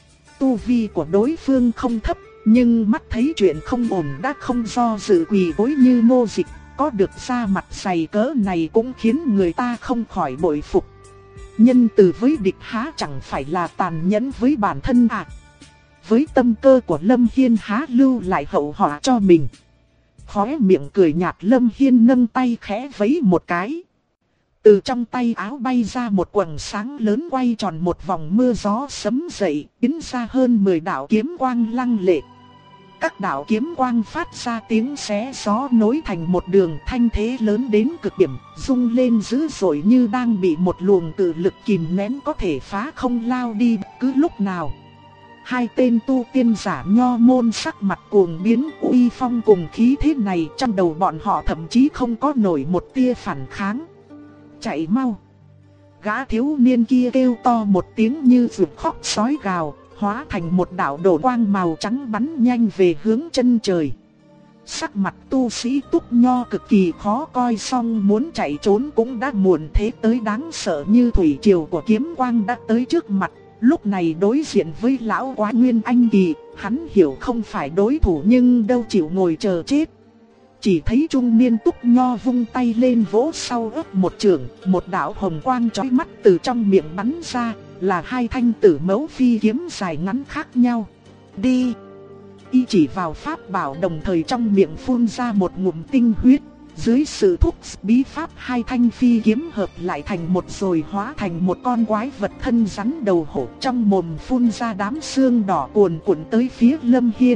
Tu vi của đối phương không thấp, nhưng mắt thấy chuyện không ổn đã không do dự quỳ gối như nô dịch, có được da mặt dày cỡ này cũng khiến người ta không khỏi bội phục. Nhân từ với địch há chẳng phải là tàn nhẫn với bản thân à? Với tâm cơ của Lâm Hiên há lưu lại hậu họa cho mình. Khóe miệng cười nhạt, Lâm Hiên nâng tay khẽ vẫy một cái. Từ trong tay áo bay ra một quầng sáng lớn quay tròn một vòng, mưa gió sấm dậy, biến ra hơn 10 đạo kiếm quang lăng lệ. Các đạo kiếm quang phát ra tiếng xé gió nối thành một đường, thanh thế lớn đến cực điểm, rung lên dữ dội như đang bị một luồng cự lực kìm nén có thể phá không lao đi cứ lúc nào. Hai tên tu tiên giả nho môn sắc mặt cuồng biến, uy phong cùng khí thế này trong đầu bọn họ thậm chí không có nổi một tia phản kháng. Chạy mau! Gã thiếu niên kia kêu to một tiếng như vượt khóc sói gào, hóa thành một đạo đổ quang màu trắng bắn nhanh về hướng chân trời. Sắc mặt tu sĩ Túc Nho cực kỳ khó coi, song muốn chạy trốn cũng đã muộn, thế tới đáng sợ như thủy triều của kiếm quang đã tới trước mặt. Lúc này đối diện với lão quái nguyên anh kỳ, hắn hiểu không phải đối thủ nhưng đâu chịu ngồi chờ chết. Chỉ thấy trung niên Túc Nho vung tay lên vỗ sau ớt một trường, một đạo hồng quang chói mắt từ trong miệng bắn ra, là hai thanh tử mẫu phi kiếm dài ngắn khác nhau. Đi! Y chỉ vào pháp bảo đồng thời trong miệng phun ra một ngụm tinh huyết. Dưới sự thúc bí pháp, hai thanh phi kiếm hợp lại thành một rồi hóa thành một con quái vật thân rắn đầu hổ, trong mồm phun ra đám xương đỏ cuồn cuộn tới phía Lâm Hiên.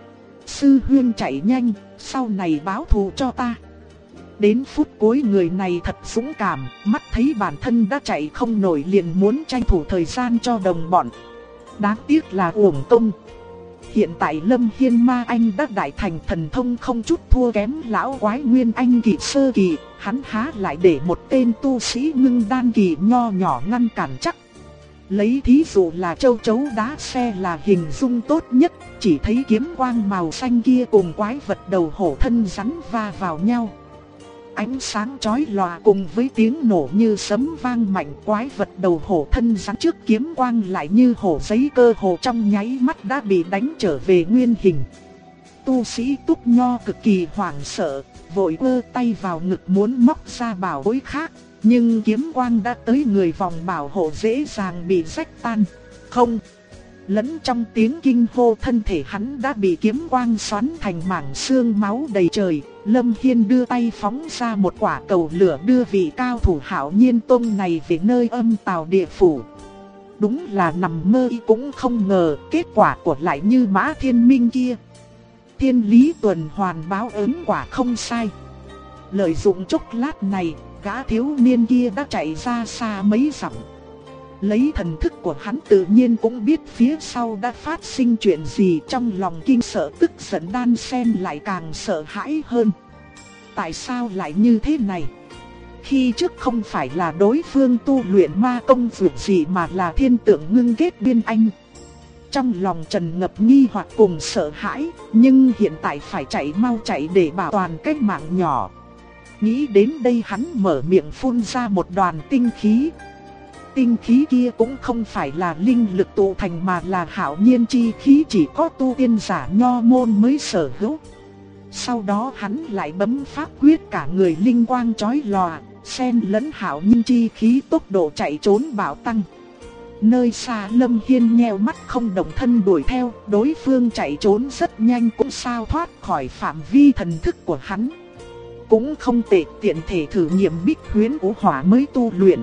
Sư huynh chạy nhanh, sau này báo thù cho ta. Đến phút cuối người này thật dũng cảm, mắt thấy bản thân đã chạy không nổi liền muốn tranh thủ thời gian cho đồng bọn. Đáng tiếc là uổng công. Hiện tại Lâm Hiên ma anh đã đại thành thần thông không chút thua kém lão quái nguyên anh kỳ sơ kỳ, hắn há lại để một tên tu sĩ ngưng đan kỳ nho nhỏ ngăn cản chắc. Lấy thí dụ là châu chấu đá xe là hình dung tốt nhất, chỉ thấy kiếm quang màu xanh kia cùng quái vật đầu hổ thân rắn va vào nhau. Ánh sáng chói lòa cùng với tiếng nổ như sấm vang mạnh, quái vật đầu hổ thân rắn trước kiếm quang lại như hổ giấy cơ hồ trong nháy mắt đã bị đánh trở về nguyên hình. Tu sĩ Túc Nho cực kỳ hoảng sợ, vội vơ tay vào ngực muốn móc ra bảo bối khác, nhưng kiếm quang đã tới người, vòng bảo hộ dễ dàng bị rách tan. Không! Lẫn trong tiếng kinh hô thân thể hắn đã bị kiếm quang xoắn thành mảng xương máu đầy trời, Lâm Hiên đưa tay phóng ra một quả cầu lửa đưa vị cao thủ Hạo Nhiên Tông này về nơi âm tào địa phủ. Đúng là nằm mơ cũng không ngờ kết quả của lại như Mã Thiên Minh kia. Thiên lý tuần hoàn báo ứng quả không sai. Lợi dụng chốc lát này, gã thiếu niên kia đã chạy ra xa mấy dặm. Lấy thần thức của hắn tự nhiên cũng biết phía sau đã phát sinh chuyện gì, trong lòng kinh sợ tức giận đan xen lại càng sợ hãi hơn. Tại sao lại như thế này? Khi trước không phải là đối phương tu luyện ma công vượt gì mà là thiên tượng ngưng kết biên anh. Trong lòng tràn ngập nghi hoặc cùng sợ hãi, nhưng hiện tại phải mau chạy để bảo toàn cái mạng nhỏ. Nghĩ đến đây hắn mở miệng phun ra một đoàn tinh khí. Tinh khí kia cũng không phải là linh lực tụ thành mà là hạo nhiên chi khí chỉ có tu tiên giả nho môn mới sở hữu. Sau đó hắn lại bấm pháp quyết, cả người linh quang chói lòa, xen lẫn hạo nhiên chi khí, tốc độ chạy trốn bạo tăng. Nơi xa Lâm Hiên nheo mắt không động thân đuổi theo, đối phương chạy trốn rất nhanh cũng sao thoát khỏi phạm vi thần thức của hắn. Cũng không tệ, tiện thể thử nghiệm Bích Huyễn Vũ Hỏa mới tu luyện.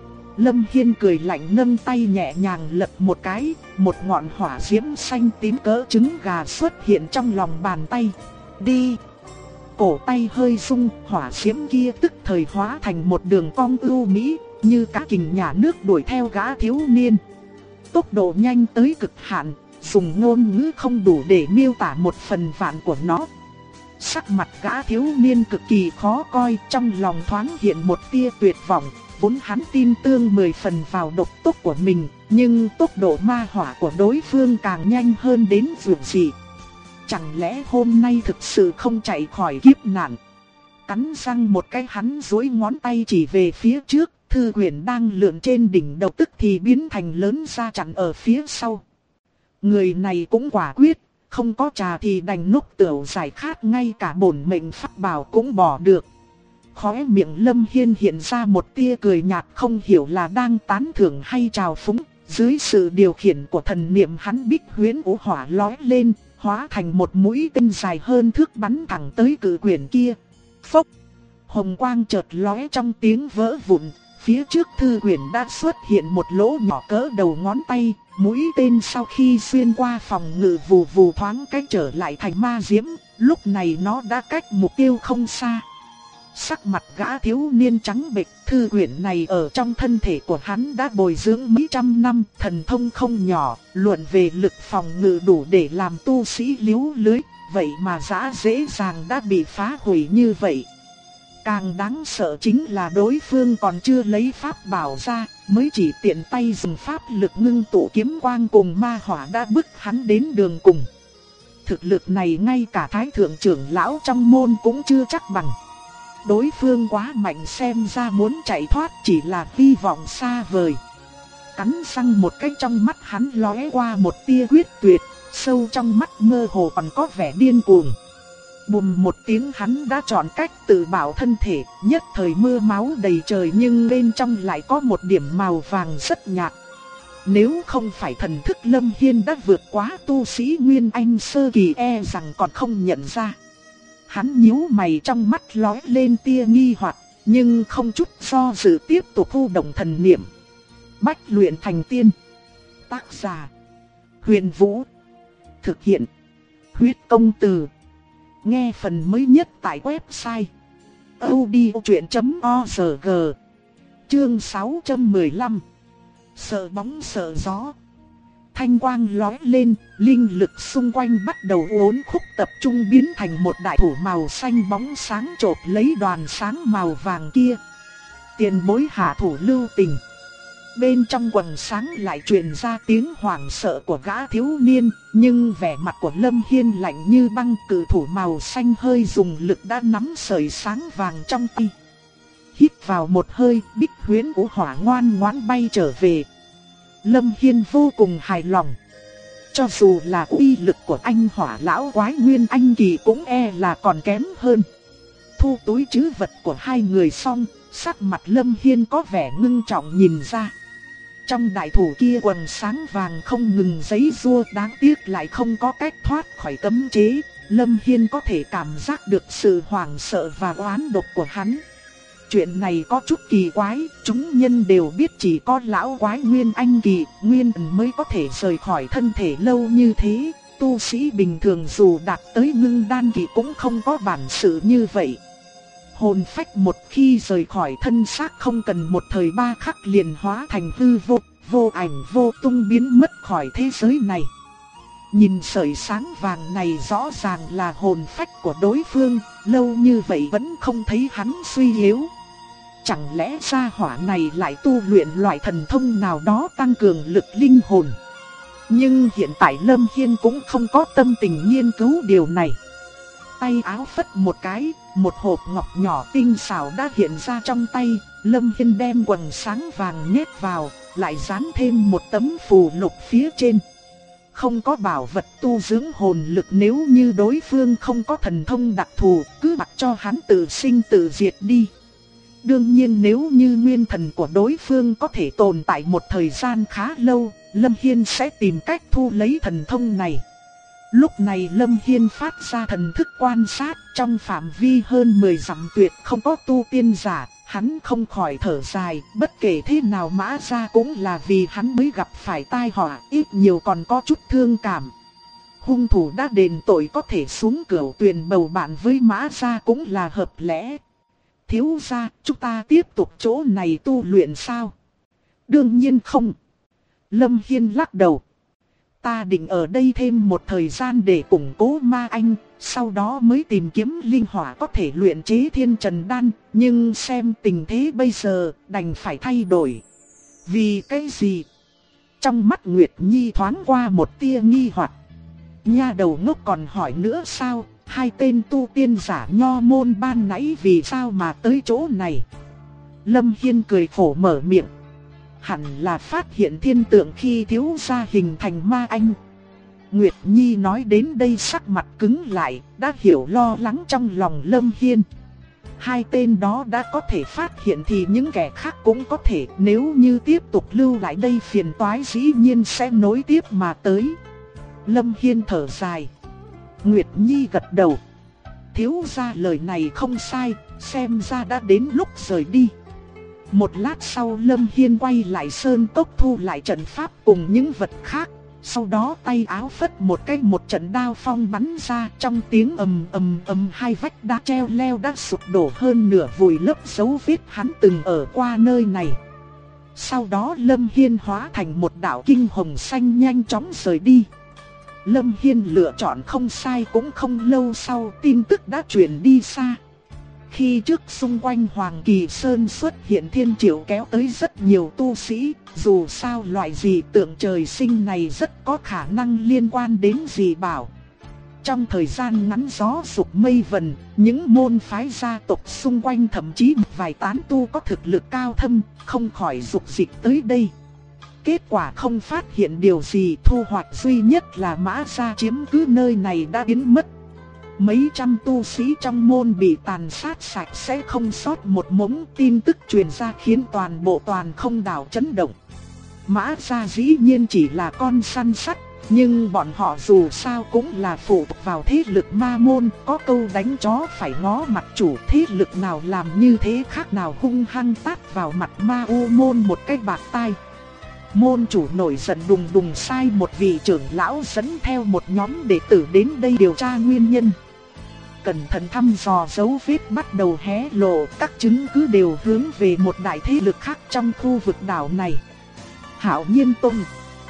Lâm Hiên cười lạnh nâng tay nhẹ nhàng lật một cái, một ngọn hỏa diễm xanh tím cỡ trứng gà xuất hiện trong lòng bàn tay. Đi! Cổ tay hơi rung, hỏa diễm kia tức thời hóa thành một đường cong ưu mỹ, như cá kình nhà nước đuổi theo gã thiếu niên. Tốc độ nhanh tới cực hạn, dùng ngôn ngữ không đủ để miêu tả một phần vạn của nó. Sắc mặt gã thiếu niên cực kỳ khó coi, trong lòng thoáng hiện một tia tuyệt vọng. Vốn hắn tin tưởng 10 phần vào độc tốc của mình, nhưng tốc độ ma hỏa của đối phương càng nhanh hơn đến vượt dị. Chẳng lẽ hôm nay thực sự không chạy khỏi kiếp nạn? Cắn răng một cái, hắn duỗi ngón tay chỉ về phía trước, thư quyển đang lượn trên đỉnh đầu tức thì biến thành lớn ra chặn ở phía sau. Người này cũng quả quyết, không có trà thì đành nốc tửu giải khát, ngay cả bổn mệnh pháp bảo cũng bỏ được. Khóe miệng Lâm Hiên hiện ra một tia cười nhạt, không hiểu là đang tán thưởng hay trào phúng. Dưới sự điều khiển của thần niệm hắn, Bích Huyễn Vũ Hỏa lói lên, hóa thành một mũi tên dài hơn thước bắn thẳng tới cự quyển kia. Phốc! Hồng quang chợt lóe trong tiếng vỡ vụn, phía trước thư quyển đã xuất hiện một lỗ nhỏ cỡ đầu ngón tay. Mũi tên sau khi xuyên qua phòng ngự vù vù thoáng cách trở lại thành ma diễm, lúc này nó đã cách mục tiêu không xa. Sắc mặt gã thiếu niên trắng bệch, thư quyển này ở trong thân thể của hắn đã bồi dưỡng mấy trăm năm, thần thông không nhỏ, luận về lực phòng ngự đủ để làm tu sĩ liếu lưới, vậy mà dễ dàng đã bị phá hủy như vậy. Càng đáng sợ chính là đối phương còn chưa lấy pháp bảo ra, mới chỉ tiện tay dùng pháp lực ngưng tụ kiếm quang cùng ma hỏa đã bức hắn đến đường cùng. Thực lực này ngay cả thái thượng trưởng lão trong môn cũng chưa chắc bằng. Đối phương quá mạnh, xem ra muốn chạy thoát chỉ là hy vọng xa vời. Cắn răng một cái, trong mắt hắn lóe qua một tia quyết tuyệt, sâu trong mắt mơ hồ còn có vẻ điên cuồng. Bùm một tiếng, hắn đã chọn cách tự bảo thân thể, nhất thời mưa máu đầy trời nhưng bên trong lại có một điểm màu vàng rất nhạt. Nếu không phải thần thức Lâm Hiên đã vượt quá tu sĩ Nguyên Anh sơ kỳ, e rằng còn không nhận ra. Hắn nhíu mày, trong mắt lóe lên tia nghi hoặc, nhưng không chút do dự tiếp tục thu động thần niệm. Bách luyện thành tiên. Tác giả: Huyền Vũ. Thực hiện: Huyết Công Từ. Nghe phần mới nhất tại website audiochuyện.org. Chương 615. Sợ bóng sợ gió. Thanh quang lóe lên, linh lực xung quanh bắt đầu uốn khúc tập trung biến thành một đại thủ màu xanh bóng sáng chộp lấy đoàn sáng màu vàng kia. Tiền bối hạ thủ lưu tình. Bên trong quần sáng lại truyền ra tiếng hoảng sợ của gã thiếu niên, nhưng vẻ mặt của Lâm Hiên lạnh như băng, cự thủ màu xanh hơi dùng lực đã nắm sợi sáng vàng trong tay. Hít vào một hơi, Bích Huyễn Vũ Hỏa ngoan ngoãn bay trở về. Lâm Hiên vô cùng hài lòng. Cho dù là uy lực của anh hỏa lão quái Nguyên Anh kỳ cũng e là còn kém hơn. Thu túi trữ vật của hai người xong, sắc mặt Lâm Hiên có vẻ ngưng trọng nhìn ra. Trong đại thủ kia quần sáng vàng không ngừng giãy giụa, đáng tiếc lại không có cách thoát khỏi cấm chế. Lâm Hiên có thể cảm giác được sự hoảng sợ và oán độc của hắn. Chuyện này có chút kỳ quái, chúng nhân đều biết chỉ có lão quái Nguyên Anh kỳ, Nguyên Ẩn mới có thể rời khỏi thân thể lâu như thế. Tu sĩ bình thường dù đạt tới ngưng đan kỳ cũng không có bản sự như vậy. Hồn phách một khi rời khỏi thân xác không cần một thời ba khắc liền hóa thành hư vô, vô ảnh vô tung biến mất khỏi thế giới này. Nhìn sợi sáng vàng này rõ ràng là hồn phách của đối phương, lâu như vậy vẫn không thấy hắn suy yếu. Chẳng lẽ gia hỏa này lại tu luyện loại thần thông nào đó tăng cường lực linh hồn? Nhưng hiện tại Lâm Hiên cũng không có tâm tình nghiên cứu điều này. Tay áo phất một cái, một hộp ngọc nhỏ tinh xảo đã hiện ra trong tay. Lâm Hiên đem quầng sáng vàng nhét vào, lại dán thêm một tấm phù lục phía trên. Không có bảo vật tu dưỡng hồn lực, nếu như đối phương không có thần thông đặc thù, cứ mặc cho hắn tự sinh tự diệt đi. Đương nhiên nếu như nguyên thần của đối phương có thể tồn tại một thời gian khá lâu, Lâm Hiên sẽ tìm cách thu lấy thần thông này. Lúc này Lâm Hiên phát ra thần thức quan sát, trong phạm vi hơn 10 dặm tuyệt không có tu tiên giả. Hắn không khỏi thở dài, bất kể thế nào Mã Gia cũng là vì hắn mới gặp phải tai họa, ít nhiều còn có chút thương cảm. Hung thủ đã đền tội có thể xuống Cửu Tuyền bầu bạn với Mã Gia cũng là hợp lẽ. Thiếu gia, chúng ta tiếp tục chỗ này tu luyện sao? Đương nhiên không. Lâm Hiên lắc đầu. Ta định ở đây thêm một thời gian để củng cố ma anh, sau đó mới tìm kiếm linh hỏa có thể luyện chế thiên trần đan, nhưng xem tình thế bây giờ đành phải thay đổi. Vì cái gì? Trong mắt Nguyệt Nhi thoáng qua một tia nghi hoặc. Nha đầu ngốc còn hỏi nữa sao? Hai tên tu tiên giả nho môn ban nãy vì sao mà tới chỗ này? Lâm Hiên cười khổ mở miệng. Hẳn là phát hiện thiên tượng khi thiếu gia hình thành ma anh. Nguyệt Nhi nói đến đây sắc mặt cứng lại, đã hiểu lo lắng trong lòng Lâm Hiên. Hai tên đó đã có thể phát hiện thì những kẻ khác cũng có thể, nếu như tiếp tục lưu lại đây phiền toái dĩ nhiên sẽ nối tiếp mà tới. Lâm Hiên thở dài. Nguyệt Nhi gật đầu. Thiếu gia lời này không sai, xem ra đã đến lúc rời đi. Một lát sau Lâm Hiên quay lại sơn cốc thu lại trận pháp cùng những vật khác. Sau đó tay áo phất một cái, một trận đao phong bắn ra, trong tiếng ầm ầm ầm hai vách đá treo leo đã sụp đổ hơn nửa, vùi lấp dấu vết hắn từng ở qua nơi này. Sau đó Lâm Hiên hóa thành một đạo kinh hồng xanh nhanh chóng rời đi. Lâm Hiên lựa chọn không sai, cũng không lâu sau tin tức đã truyền đi xa. Khi trước xung quanh Hoàng Kỳ Sơn xuất hiện thiên triệu kéo tới rất nhiều tu sĩ, dù sao loại dị tượng trời sinh này rất có khả năng liên quan đến dị bảo. Trong thời gian ngắn gió sục mây vần, những môn phái gia tộc xung quanh thậm chí vài tán tu có thực lực cao thâm, không khỏi dục dịch tới đây. Kết quả không phát hiện điều gì, thu hoạch duy nhất là Mã Gia chiếm cứ nơi này đã biến mất. Mấy trăm tu sĩ trong môn bị tàn sát sạch sẽ không sót một mống, tin tức truyền ra khiến toàn bộ toàn không đảo chấn động. Mã Gia dĩ nhiên chỉ là con săn sắt, nhưng bọn họ dù sao cũng là phụ thuộc vào thế lực ma môn, có câu đánh chó phải ngó mặt chủ, thế lực nào làm như thế khác nào hung hăng tát vào mặt ma u môn một cái bạt tai. Môn chủ nổi giận đùng đùng sai một vị trưởng lão dẫn theo một nhóm đệ tử đến đây điều tra nguyên nhân. Cẩn thận thăm dò dấu vết bắt đầu hé lộ, các chứng cứ đều hướng về một đại thế lực khác trong khu vực đảo này. Hạo Nhiên Tông.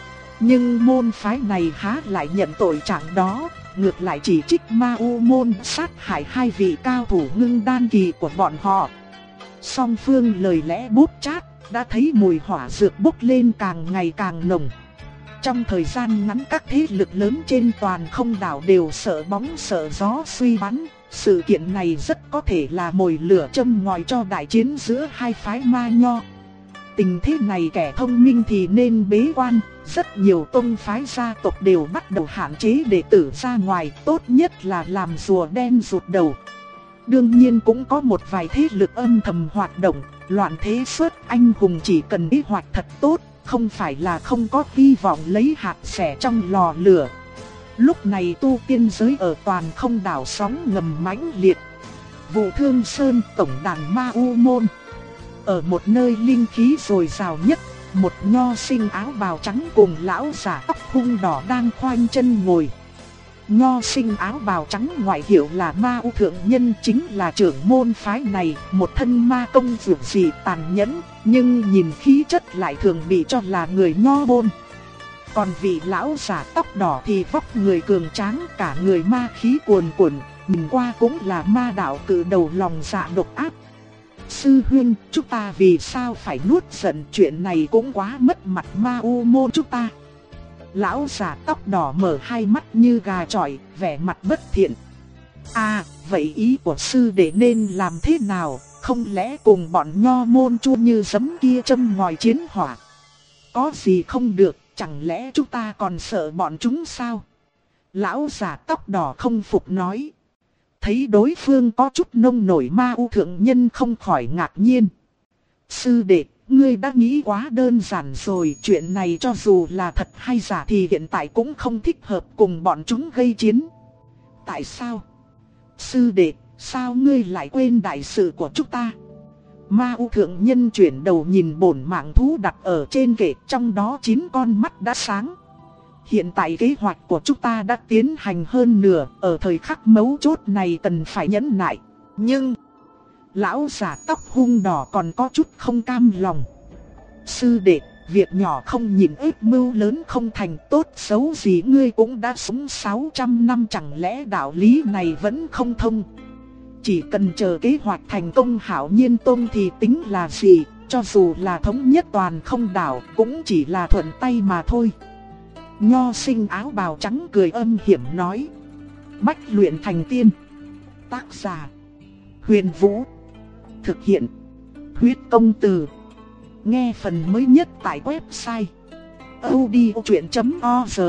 Nhưng môn phái này há lại nhận tội trạng đó, ngược lại chỉ trích ma u môn sát hại hai vị cao thủ ngưng đan kỳ của bọn họ. Song phương lời lẽ bút chát, đã thấy mùi hỏa dược bốc lên càng ngày càng nồng. Trong thời gian ngắn các thế lực lớn trên toàn không đảo đều sợ bóng sợ gió suy bắn. Sự kiện này rất có thể là mồi lửa châm ngòi cho đại chiến giữa hai phái ma nho. Tình thế này kẻ thông minh thì nên bế quan. Rất nhiều tông phái gia tộc đều bắt đầu hạn chế đệ tử ra ngoài, tốt nhất là làm rùa đen rụt đầu. Đương nhiên cũng có một vài thế lực âm thầm hoạt động. Loạn thế xuất anh hùng chỉ cần kế hoạch thật tốt, không phải là không có hy vọng lấy hạt sẻ trong lò lửa. Lúc này tu tiên giới ở toàn không đảo sóng ngầm mãnh liệt. Vụ Thương Sơn tổng đàn Ma U Môn. Ở một nơi linh khí dồi dào nhất, một nho sinh áo bào trắng cùng lão giả tóc hung đỏ đang khoanh chân ngồi. Nho sinh áo bào trắng ngoại hiệu là Ma U Thượng Nhân, chính là trưởng môn phái này, một thân ma công dữ dị tàn nhẫn, nhưng nhìn khí chất lại thường bị cho là người nho môn. Còn vị lão giả tóc đỏ thì vóc người cường tráng, cả người ma khí cuồn cuộn, nhìn qua cũng là ma đạo cự đầu lòng dạ độc ác. Sư huynh, chúng ta vì sao phải nuốt giận, chuyện này cũng quá mất mặt Ma U môn chúng ta. Lão giả tóc đỏ mở hai mắt như gà chọi, vẻ mặt bất thiện. À, vậy ý của sư đệ nên làm thế nào, không lẽ cùng bọn nho môn chua như giấm kia châm ngòi chiến hỏa? Có gì không được, chẳng lẽ chúng ta còn sợ bọn chúng sao? Lão giả tóc đỏ không phục nói. Thấy đối phương có chút nông nổi, Ma U Thượng Nhân không khỏi ngạc nhiên. Sư đệ, ngươi đã nghĩ quá đơn giản rồi, chuyện này cho dù là thật hay giả thì hiện tại cũng không thích hợp cùng bọn chúng gây chiến. Tại sao? Sư đệ, sao ngươi lại quên đại sự của chúng ta? Ma U Thượng Nhân chuyển đầu nhìn bổn mạng thú đặt ở trên kệ, trong đó 9 con mắt đã sáng. Hiện tại kế hoạch của chúng ta đã tiến hành hơn nửa, ở thời khắc mấu chốt này cần phải nhẫn nại. Nhưng lão giả tóc hung đỏ còn có chút không cam lòng. Sư đệ, việc nhỏ không nhìn ước mưu lớn không thành, tốt xấu gì ngươi cũng đã sống 600 năm, chẳng lẽ đạo lý này vẫn không thông? Chỉ cần chờ kế hoạch thành công Hạo Nhiên Tông thì tính là gì, cho dù là thống nhất toàn không đảo cũng chỉ là thuận tay mà thôi. Nho sinh áo bào trắng cười âm hiểm nói. Bách luyện thành tiên. Tác giả Huyền Vũ. Thực hiện Huyết Công Từ. Nghe phần mới nhất tại website audiochuyện.org.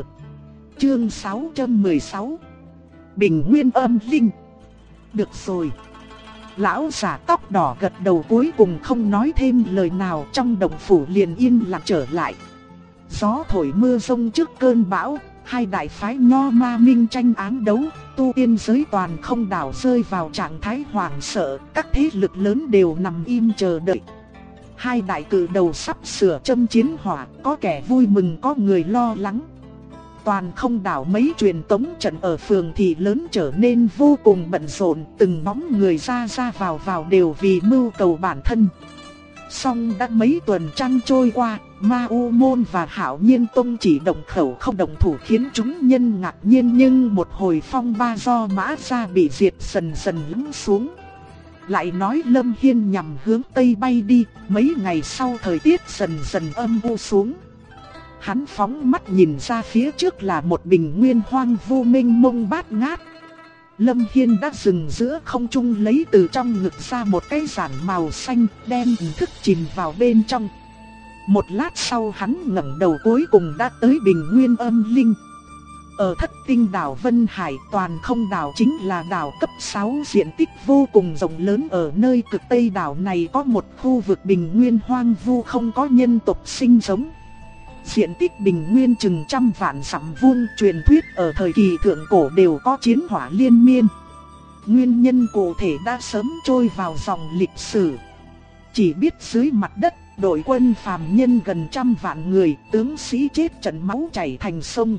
Chương 616. Bình Nguyên Âm Linh. Được rồi. Lão giả tóc đỏ gật đầu, cuối cùng không nói thêm lời nào, trong động phủ liền yên lặng trở lại. Gió thổi mưa rông trước cơn bão, hai đại phái Nho Ma Minh tranh ám đấu, tu tiên giới toàn không đảo rơi vào trạng thái hoảng sợ, các thế lực lớn đều nằm im chờ đợi. Hai đại cự đầu sắp sửa châm chiến hỏa, có kẻ vui mừng có người lo lắng. Toàn không đảo mấy truyền tống trận ở phường thị lớn trở nên vô cùng bận rộn, từng bóng người ra vào đều vì mưu cầu bản thân. Song đã mấy tuần trăng trôi qua, Ma U Môn và Hạo Nhiên Tông chỉ động khẩu không động thủ, khiến chúng nhân ngạc nhiên, nhưng một hồi phong ba do Mã Gia bị diệt dần dần lắng xuống. Lại nói Lâm Hiên nhằm hướng Tây bay đi, mấy ngày sau thời tiết dần dần âm u xuống. Hắn phóng mắt nhìn ra phía trước là một bình nguyên hoang vu mênh mông bát ngát. Lâm Hiên đã dừng giữa không trung, lấy từ trong ngực ra một cái giản màu xanh, đem thức chìm vào bên trong. Một lát sau hắn ngẩng đầu, cuối cùng đã tới bình nguyên âm linh. Ở Thất Tinh đảo Vân Hải, toàn không đảo chính là đảo cấp 6 diện tích vô cùng rộng lớn. Ở nơi cực Tây đảo này có một khu vực bình nguyên hoang vu không có nhân tộc sinh sống. Diện tích bình nguyên chừng 100 vạn dặm vuông, truyền thuyết ở thời kỳ thượng cổ đều có chiến hỏa liên miên. Nguyên nhân cụ thể đã sớm trôi vào dòng lịch sử. Chỉ biết dưới mặt đất, đội quân phàm nhân gần 100 vạn người, tướng sĩ chết trận máu chảy thành sông.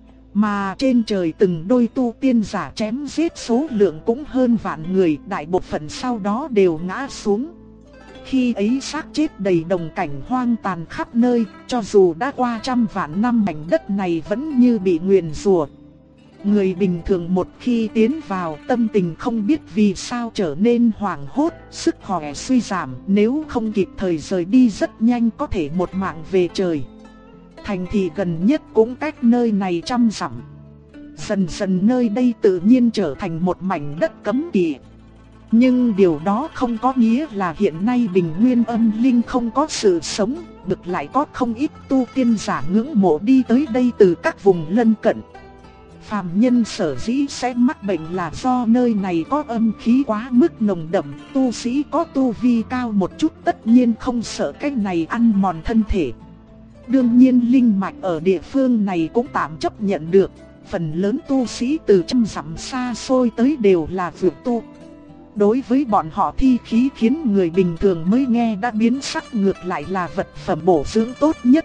Mà trên trời từng đôi tu tiên giả chém giết số lượng cũng hơn vạn người, đại bộ phận sau đó đều ngã xuống. Khi ấy xác chết đầy đồng cảnh hoang tàn khắp nơi, cho dù đã qua 100 vạn năm, mảnh đất này vẫn như bị nguyền rủa. Người bình thường một khi tiến vào, tâm tình không biết vì sao trở nên hoảng hốt, sức khỏe suy giảm, nếu không kịp thời rời đi rất nhanh có thể một mạng về trời. Thành thị gần nhất cũng cách nơi này 100 dặm. Dần dần nơi đây tự nhiên trở thành một mảnh đất cấm kỵ. Nhưng điều đó không có nghĩa là hiện nay bình nguyên âm linh không có sự sống, ngược lại có không ít tu tiên giả ngưỡng mộ đi tới đây từ các vùng lân cận. Phàm nhân sở dĩ sẽ mắc bệnh là do nơi này có âm khí quá mức nồng đậm, tu sĩ có tu vi cao một chút tất nhiên không sợ cái này ăn mòn thân thể. Đương nhiên linh mạch ở địa phương này cũng tạm chấp nhận được. phần lớn tu sĩ từ trăm dặm xa xôi tới đều là vượt tu. Đối với bọn họ thi khí khiến người bình thường mới nghe đã biến sắc, ngược lại là vật phẩm bổ dưỡng tốt nhất.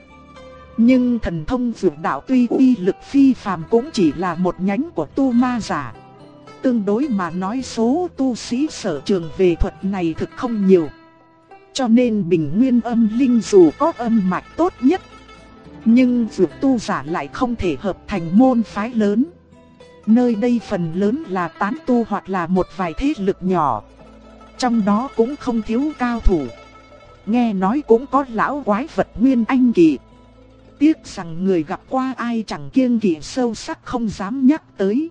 Nhưng thần thông vượt đạo tuy uy lực phi phàm cũng chỉ là một nhánh của tu ma giả. Tương đối mà nói số tu sĩ sở trường về thuật này thực không nhiều. Cho nên Bình Nguyên Âm Linh dù có âm mạch tốt nhất, nhưng vượt tu giả lại không thể hợp thành môn phái lớn. Nơi đây phần lớn là tán tu hoặc là một vài thế lực nhỏ. Trong đó cũng không thiếu cao thủ. Nghe nói cũng có lão quái vật Nguyên Anh kỳ. Tiếc rằng người gặp qua ai chẳng kiêng kỵ sâu sắc không dám nhắc tới.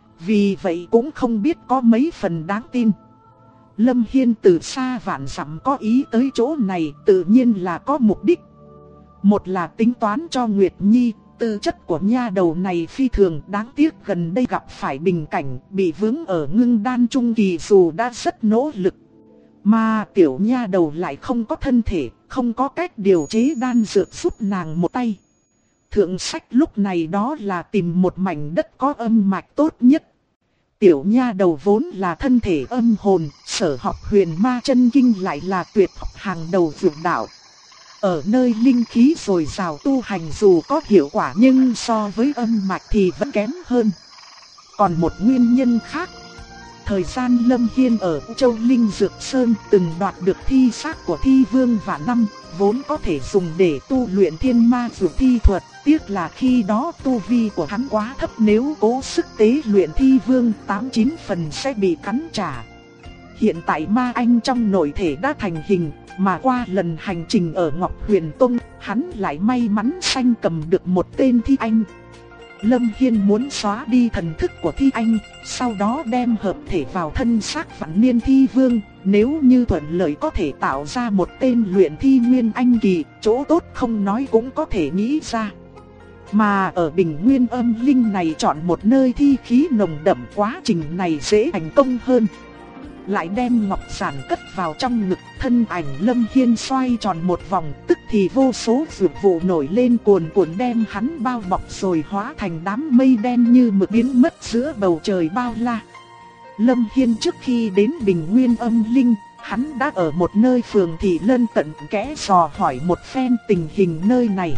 Vì vậy cũng không biết có mấy phần đáng tin. Lâm Hiên từ xa vạn dặm có ý tới chỗ này tự nhiên là có mục đích. Một là tính toán cho Nguyệt Nhi, tư chất của nha đầu này phi thường, đáng tiếc gần đây gặp phải bình cảnh bị vướng ở ngưng đan trung kỳ dù đã rất nỗ lực. Mà tiểu nha đầu lại không có thân thể, không có cách điều chế đan dược giúp nàng một tay. Thượng sách lúc này đó là tìm một mảnh đất có âm mạch tốt nhất. Tiểu nha đầu vốn là thân thể âm hồn, sở học huyền ma chân kinh lại là tuyệt học hàng đầu vượt đạo. Ở nơi linh khí dồi dào tu hành dù có hiệu quả nhưng so với âm mạch thì vẫn kém hơn. Còn một nguyên nhân khác, thời gian Lâm Hiên ở Châu Linh Dược Sơn từng đoạt được thi xác của thi vương vạn năm, vốn có thể dùng để tu luyện thiên ma dược thi thuật. Tiếc là khi đó tu vi của hắn quá thấp, nếu cố sức tế luyện thi vương 8-9 phần sẽ bị cắn trả. Hiện tại ma anh trong nội thể đã thành hình, mà qua lần hành trình ở Ngọc Huyền Tông, hắn lại may mắn sanh cầm được một tên thi anh. Lâm Hiên muốn xóa đi thần thức của thi anh, sau đó đem hợp thể vào thân xác vạn niên thi vương. Nếu như thuận lợi có thể tạo ra một tên luyện thi nguyên anh kỳ, chỗ tốt không nói cũng có thể nghĩ ra. Mà ở Bình Nguyên Âm Linh này chọn một nơi thi khí nồng đậm, quá trình này dễ thành công hơn. Lại đem ngọc giản cất vào trong ngực, thân ảnh Lâm Hiên xoay tròn một vòng, tức thì vô số dược vụ nổi lên cuồn cuộn đem hắn bao bọc rồi hóa thành đám mây đen như mực biến mất giữa bầu trời bao la. Lâm Hiên trước khi đến Bình Nguyên Âm Linh, hắn đã ở một nơi phường thị lân cận kẽ dò hỏi một phen tình hình nơi này.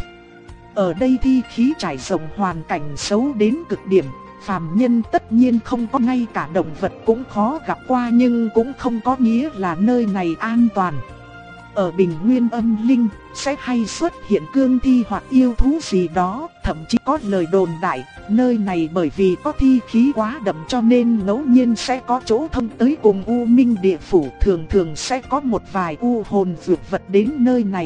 Ở đây thi khí trải rộng, hoàn cảnh xấu đến cực điểm. Phàm nhân tất nhiên không có, ngay cả động vật cũng khó gặp qua, nhưng cũng không có nghĩa là nơi này an toàn. Ở Bình Nguyên Âm Linh sẽ hay xuất hiện cương thi hoặc yêu thú gì đó, thậm chí có lời đồn đại nơi này bởi vì có thi khí quá đậm cho nên ngẫu nhiên sẽ có chỗ thông tới cùng U Minh địa phủ, thường thường sẽ có một vài u hồn vượt vật đến nơi này.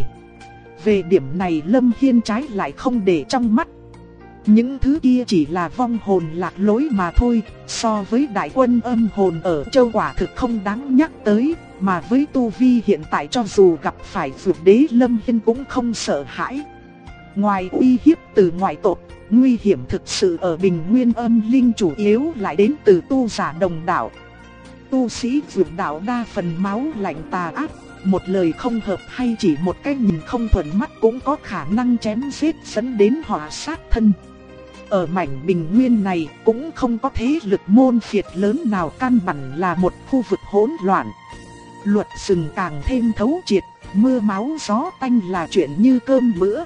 Về điểm này Lâm Hiên trái lại không để trong mắt. Những thứ kia chỉ là vong hồn lạc lối mà thôi, so với đại quân âm hồn ở châu quả thực không đáng nhắc tới, mà với tu vi hiện tại cho dù gặp phải vượt đế Lâm Hiên cũng không sợ hãi. Ngoài uy hiếp từ ngoại tộc, nguy hiểm thực sự ở Bình Nguyên Âm Linh chủ yếu lại đến từ tu giả đồng đạo. Tu sĩ vượt đạo đa phần máu lạnh tà ác, một lời không hợp hay chỉ một cái nhìn không thuận mắt cũng có khả năng chém giết dẫn đến họa sát thân. Ở mảnh Bình Nguyên này cũng không có thế lực môn phiệt lớn nào, căn bản là một khu vực hỗn loạn. Luật rừng càng thêm thấu triệt, mưa máu gió tanh là chuyện như cơm bữa.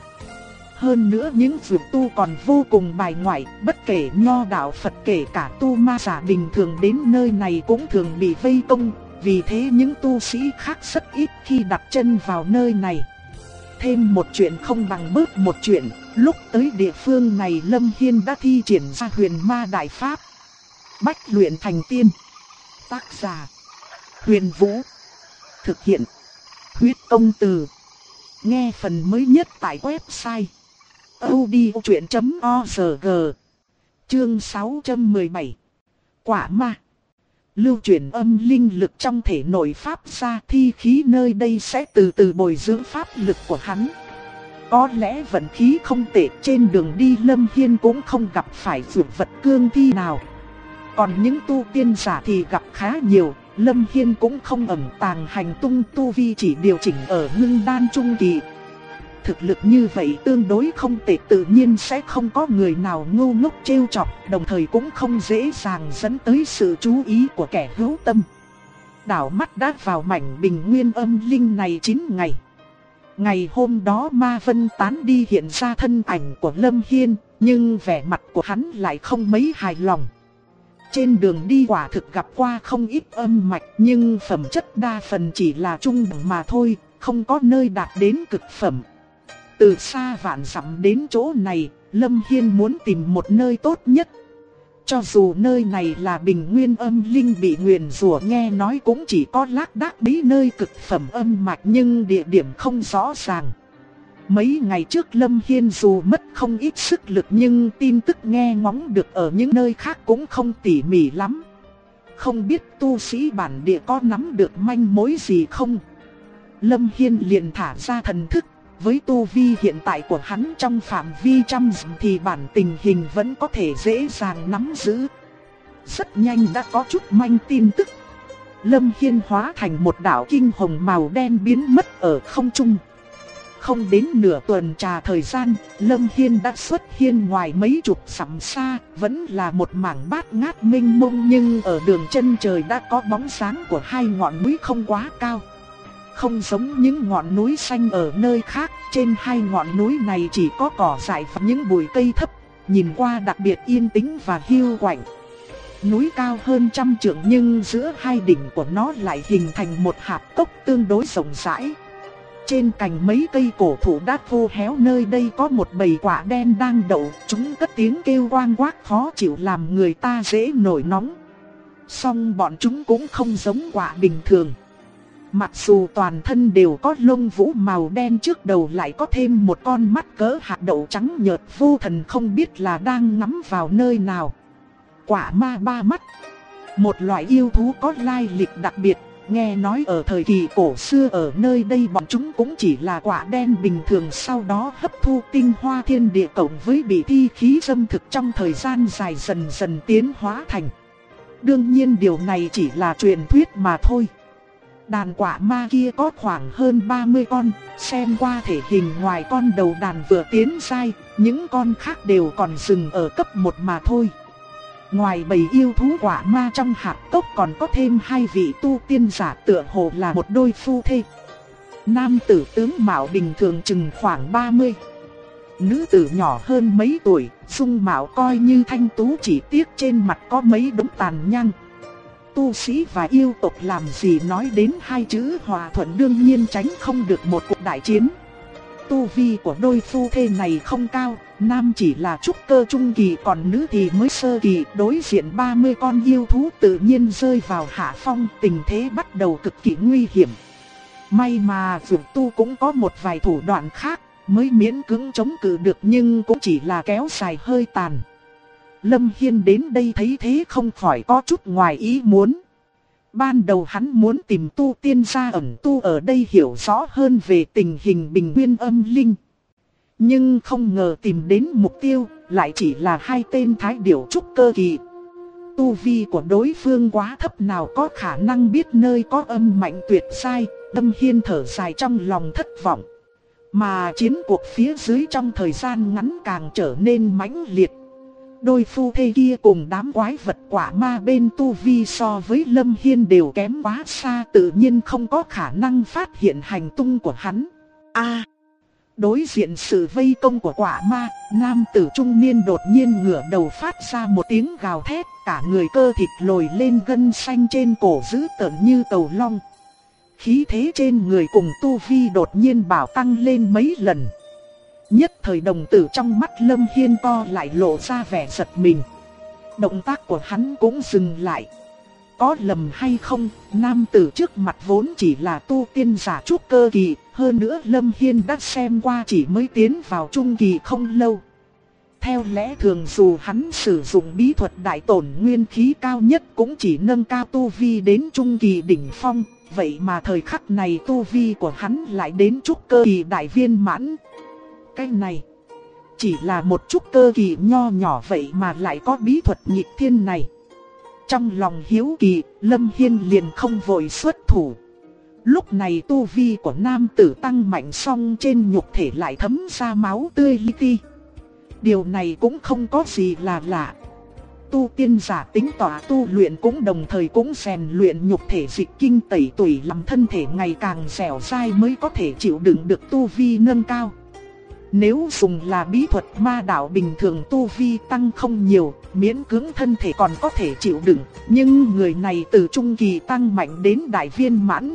Hơn nữa những vượt tu còn vô cùng bài ngoại, bất kể nho đạo Phật kể cả tu ma giả bình thường đến nơi này cũng thường bị vây công. Vì thế những tu sĩ khác rất ít khi đặt chân vào nơi này. Thêm một chuyện không bằng bớt một chuyện, lúc tới địa phương này Lâm Hiên đã thi triển ra huyền ma đại pháp. Bách luyện thành tiên. Tác giả: Huyền Vũ. Thực hiện: Huyết Công Từ. Nghe phần mới nhất tại website audiochuyện.org. Chương 617. Quả ma. Lưu chuyển âm linh lực trong thể nội pháp ra, thi khí nơi đây sẽ từ từ bồi dưỡng pháp lực của hắn. Có lẽ vận khí không tệ, trên đường đi Lâm Hiên cũng không gặp phải vượt vật cương thi nào. Còn những tu tiên giả thì gặp khá nhiều, Lâm Hiên cũng không ẩn tàng hành tung, tu vi chỉ điều chỉnh ở ngưng đan trung kỳ. thực lực như vậy tương đối không tệ, tự nhiên sẽ không có người nào ngu ngốc trêu chọc, đồng thời cũng không dễ dàng dẫn tới sự chú ý của kẻ hữu tâm. Đảo mắt đã vào mảnh bình nguyên âm linh này 9 ngày. Ngày hôm đó ma vân tán đi hiện ra thân ảnh của Lâm Hiên, nhưng vẻ mặt của hắn lại không mấy hài lòng. Trên đường đi quả thực gặp qua không ít âm mạch, nhưng phẩm chất đa phần chỉ là trung đẳng mà thôi, không có nơi đạt đến cực phẩm. Từ xa vạn dặm đến chỗ này, Lâm Hiên muốn tìm một nơi tốt nhất. Cho dù nơi này là bình nguyên âm linh bị nguyền rủa, nghe nói cũng chỉ có lác đác mấy nơi cực phẩm âm mạch, nhưng địa điểm không rõ ràng. Mấy ngày trước Lâm Hiên dù mất không ít sức lực, nhưng tin tức nghe ngóng được ở những nơi khác cũng không tỉ mỉ lắm. Không biết tu sĩ bản địa có nắm được manh mối gì không? Lâm Hiên liền thả ra thần thức. Với tu vi hiện tại của hắn trong phạm vi trăm dặm thì bản tình hình vẫn có thể dễ dàng nắm giữ. Rất nhanh đã có chút manh tin tức. Lâm Hiên hóa thành một đạo kinh hồng màu đen biến mất ở không trung. Không đến nửa tuần trà thời gian, Lâm Hiên đã xuất hiện ngoài mấy chục dặm xa, vẫn là một mảng bát ngát mênh mông, nhưng ở đường chân trời đã có bóng dáng của hai ngọn núi không quá cao. Không giống những ngọn núi xanh ở nơi khác, trên hai ngọn núi này chỉ có cỏ dại và những bụi cây thấp, nhìn qua đặc biệt yên tĩnh và hiu quạnh. Núi cao hơn 100 trượng nhưng giữa hai đỉnh của nó lại hình thành một hạp cốc tương đối rộng rãi. Trên cành mấy cây cổ thụ đã khô héo nơi đây có một bầy quạ đen đang đậu, chúng cất tiếng kêu oang oác khó chịu làm người ta dễ nổi nóng. Song bọn chúng cũng không giống quạ bình thường. Mặc dù toàn thân đều có lông vũ màu đen, trước đầu lại có thêm một con mắt cỡ hạt đậu trắng nhợt, vô thần không biết là đang ngắm vào nơi nào. Quạ ma ba mắt, một loại yêu thú có lai lịch đặc biệt, nghe nói ở thời kỳ cổ xưa ở nơi đây bọn chúng cũng chỉ là quạ đen bình thường, sau đó hấp thu tinh hoa thiên địa cộng với bị thi khí xâm thực trong thời gian dài dần dần tiến hóa thành. Đương nhiên điều này chỉ là truyền thuyết mà thôi. Đàn quạ ma kia có khoảng hơn 30 con, xem qua thể hình ngoài con đầu đàn vừa tiến giai, những con khác đều còn dừng ở cấp 1 mà thôi. Ngoài bầy yêu thú quạ ma trong hạp cốc còn có thêm 2 vị tu tiên giả, tựa hồ là một đôi phu thê. Nam tử tướng mạo bình thường chừng khoảng 30, nữ tử nhỏ hơn mấy tuổi, dung mạo coi như thanh tú, chỉ tiếc trên mặt có mấy đốm tàn nhang. Tu sĩ và yêu tộc làm gì nói đến hai chữ hòa thuận, đương nhiên tránh không được một cuộc đại chiến. Tu vi của đôi phu thê này không cao, nam chỉ là trúc cơ trung kỳ còn nữ thì mới sơ kỳ, đối diện 30 con yêu thú tự nhiên rơi vào hạ phong, tình thế bắt đầu cực kỳ nguy hiểm. May mà Dược Tu cũng có một vài thủ đoạn khác, mới miễn cưỡng chống cự được, nhưng cũng chỉ là kéo dài hơi tàn. Lâm Hiên đến đây thấy thế không khỏi có chút ngoài ý muốn. Ban đầu hắn muốn tìm tu tiên gia ẩn tu ở đây hiểu rõ hơn về tình hình bình nguyên âm linh. Nhưng không ngờ tìm đến mục tiêu lại chỉ là hai tên thái điểu trúc cơ kỳ. Tu vi của đối phương quá thấp, nào có khả năng biết nơi có âm mạnh tuyệt sai. Lâm Hiên thở dài trong lòng thất vọng. Mà chiến cuộc phía dưới trong thời gian ngắn càng trở nên mãnh liệt. Đôi phu thê kia cùng đám quái vật quả ma bên tu vi so với Lâm Hiên đều kém quá xa, tự nhiên không có khả năng phát hiện hành tung của hắn. Đối diện sự vây công của quả ma, nam tử trung niên đột nhiên ngửa đầu phát ra một tiếng gào thét, cả người cơ thịt lồi lên, gân xanh trên cổ dữ tợn như cầu long. Khí thế trên người cùng tu vi đột nhiên bảo tăng lên mấy lần. Nhất thời đồng tử trong mắt Lâm Hiên co lại, lộ ra vẻ giật mình. Động tác của hắn cũng dừng lại. Có lầm hay không, nam tử trước mặt vốn chỉ là tu tiên giả trúc cơ kỳ, hơn nữa Lâm Hiên đã xem qua chỉ mới tiến vào trung kỳ không lâu. Theo lẽ thường dù hắn sử dụng bí thuật đại tổn nguyên khí cao nhất cũng chỉ nâng cao tu vi đến trung kỳ đỉnh phong, vậy mà thời khắc này tu vi của hắn lại đến trúc cơ kỳ đại viên mãn. Cái này chỉ là một trúc cơ kỳ nho nhỏ vậy mà lại có bí thuật nghịch thiên này. Trong lòng hiếu kỳ, Lâm Hiên liền không vội xuất thủ. Lúc này tu vi của nam tử tăng mạnh, song trên nhục thể lại thấm ra máu tươi li ti. Điều này cũng không có gì là lạ. Tu tiên giả tính tỏa tu luyện cũng đồng thời cũng rèn luyện nhục thể dịch kinh tẩy tủy, làm thân thể ngày càng dẻo dai mới có thể chịu đựng được tu vi nâng cao. Nếu dùng là bí thuật ma đạo bình thường, tu vi tăng không nhiều, miễn cưỡng thân thể còn có thể chịu đựng, nhưng người này từ trung kỳ tăng mạnh đến đại viên mãn.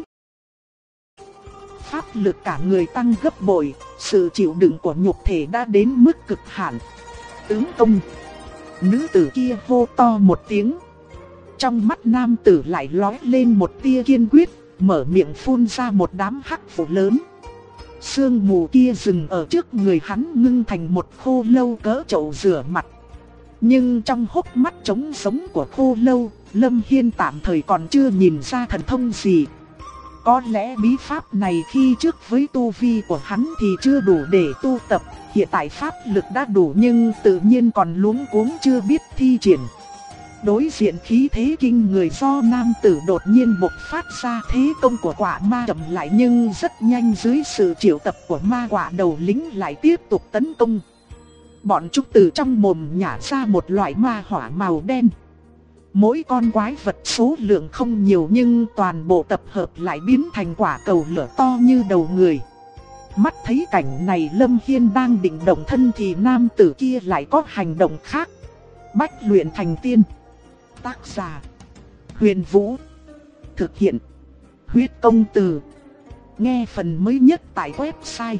Pháp lực cả người tăng gấp bội, sự chịu đựng của nhục thể đã đến mức cực hạn. Tướng công! Nữ tử kia hô to một tiếng. Trong mắt nam tử lại lóe lên một tia kiên quyết, mở miệng phun ra một đám hắc vụ lớn. Sương mù kia dừng ở trước người hắn, ngưng thành một khô lâu cỡ chậu rửa mặt. Nhưng trong hốc mắt trống sống của khô lâu, Lâm Hiên tạm thời còn chưa nhìn ra thần thông gì. Có lẽ bí pháp này khi trước với tu vi của hắn thì chưa đủ để tu tập, hiện tại pháp lực đã đủ nhưng tự nhiên còn luống cuống chưa biết thi triển. Đối diện khí thế kinh người do nam tử đột nhiên bộc phát ra, thế công của quả ma chậm lại nhưng rất nhanh dưới sự triệu tập của ma quả đầu lĩnh lại tiếp tục tấn công. Bọn chúng từ trong mồm nhả ra một loại ma hỏa màu đen. Mỗi con quái vật số lượng không nhiều nhưng toàn bộ tập hợp lại biến thành quả cầu lửa to như đầu người. Mắt thấy cảnh này, Lâm Hiên đang định động thân thì nam tử kia lại có hành động khác. Bách luyện thành tiên. Tác giả: Huyền Vũ. Thực hiện: Huyết Công Từ. Nghe phần mới nhất tại website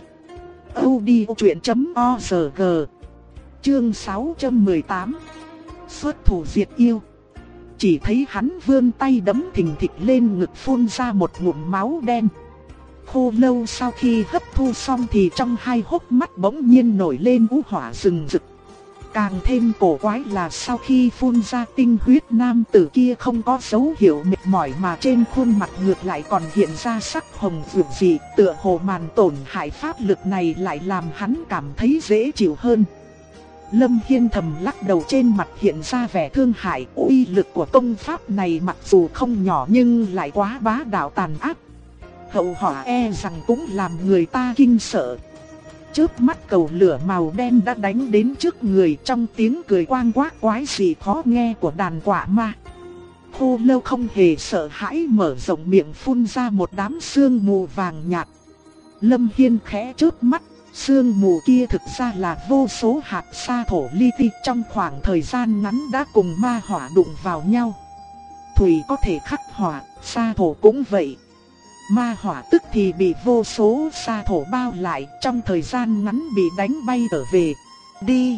audiochuyện.org. Chương 618. Xuất thủ diệt yêu. Chỉ thấy hắn vươn tay đấm thình thịch lên ngực, phun ra một ngụm máu đen. Khô lâu sau khi hấp thu xong thì trong hai hốc mắt bỗng nhiên nổi lên u hỏa rừng rực. Càng thêm cổ quái là sau khi phun ra tinh huyết, nam tử kia không có dấu hiệu mệt mỏi mà trên khuôn mặt ngược lại còn hiện ra sắc hồng rực dị, tựa hồ màn tổn hại pháp lực này lại làm hắn cảm thấy dễ chịu hơn. Lâm Hiên thầm lắc đầu, trên mặt hiện ra vẻ thương hại. Uy lực của công pháp này mặc dù không nhỏ nhưng lại quá bá đạo tàn ác. Hậu họa e rằng cũng làm người ta kinh sợ. Chớp mắt cầu lửa màu đen đã đánh đến trước người, trong tiếng cười quang quác quái dị khó nghe của đàn quả ma. Khô lâu không hề sợ hãi, mở rộng miệng phun ra một đám sương mù vàng nhạt. Lâm Hiên khẽ chớp mắt, sương mù kia thực ra là vô số hạt sa thổ li ti, trong khoảng thời gian ngắn đã cùng ma hỏa đụng vào nhau. Thủy có thể khắc hỏa, sa thổ cũng vậy. Ma hỏa tức thì bị vô số sa thổ bao lại, trong thời gian ngắn bị đánh bay trở về. Đi!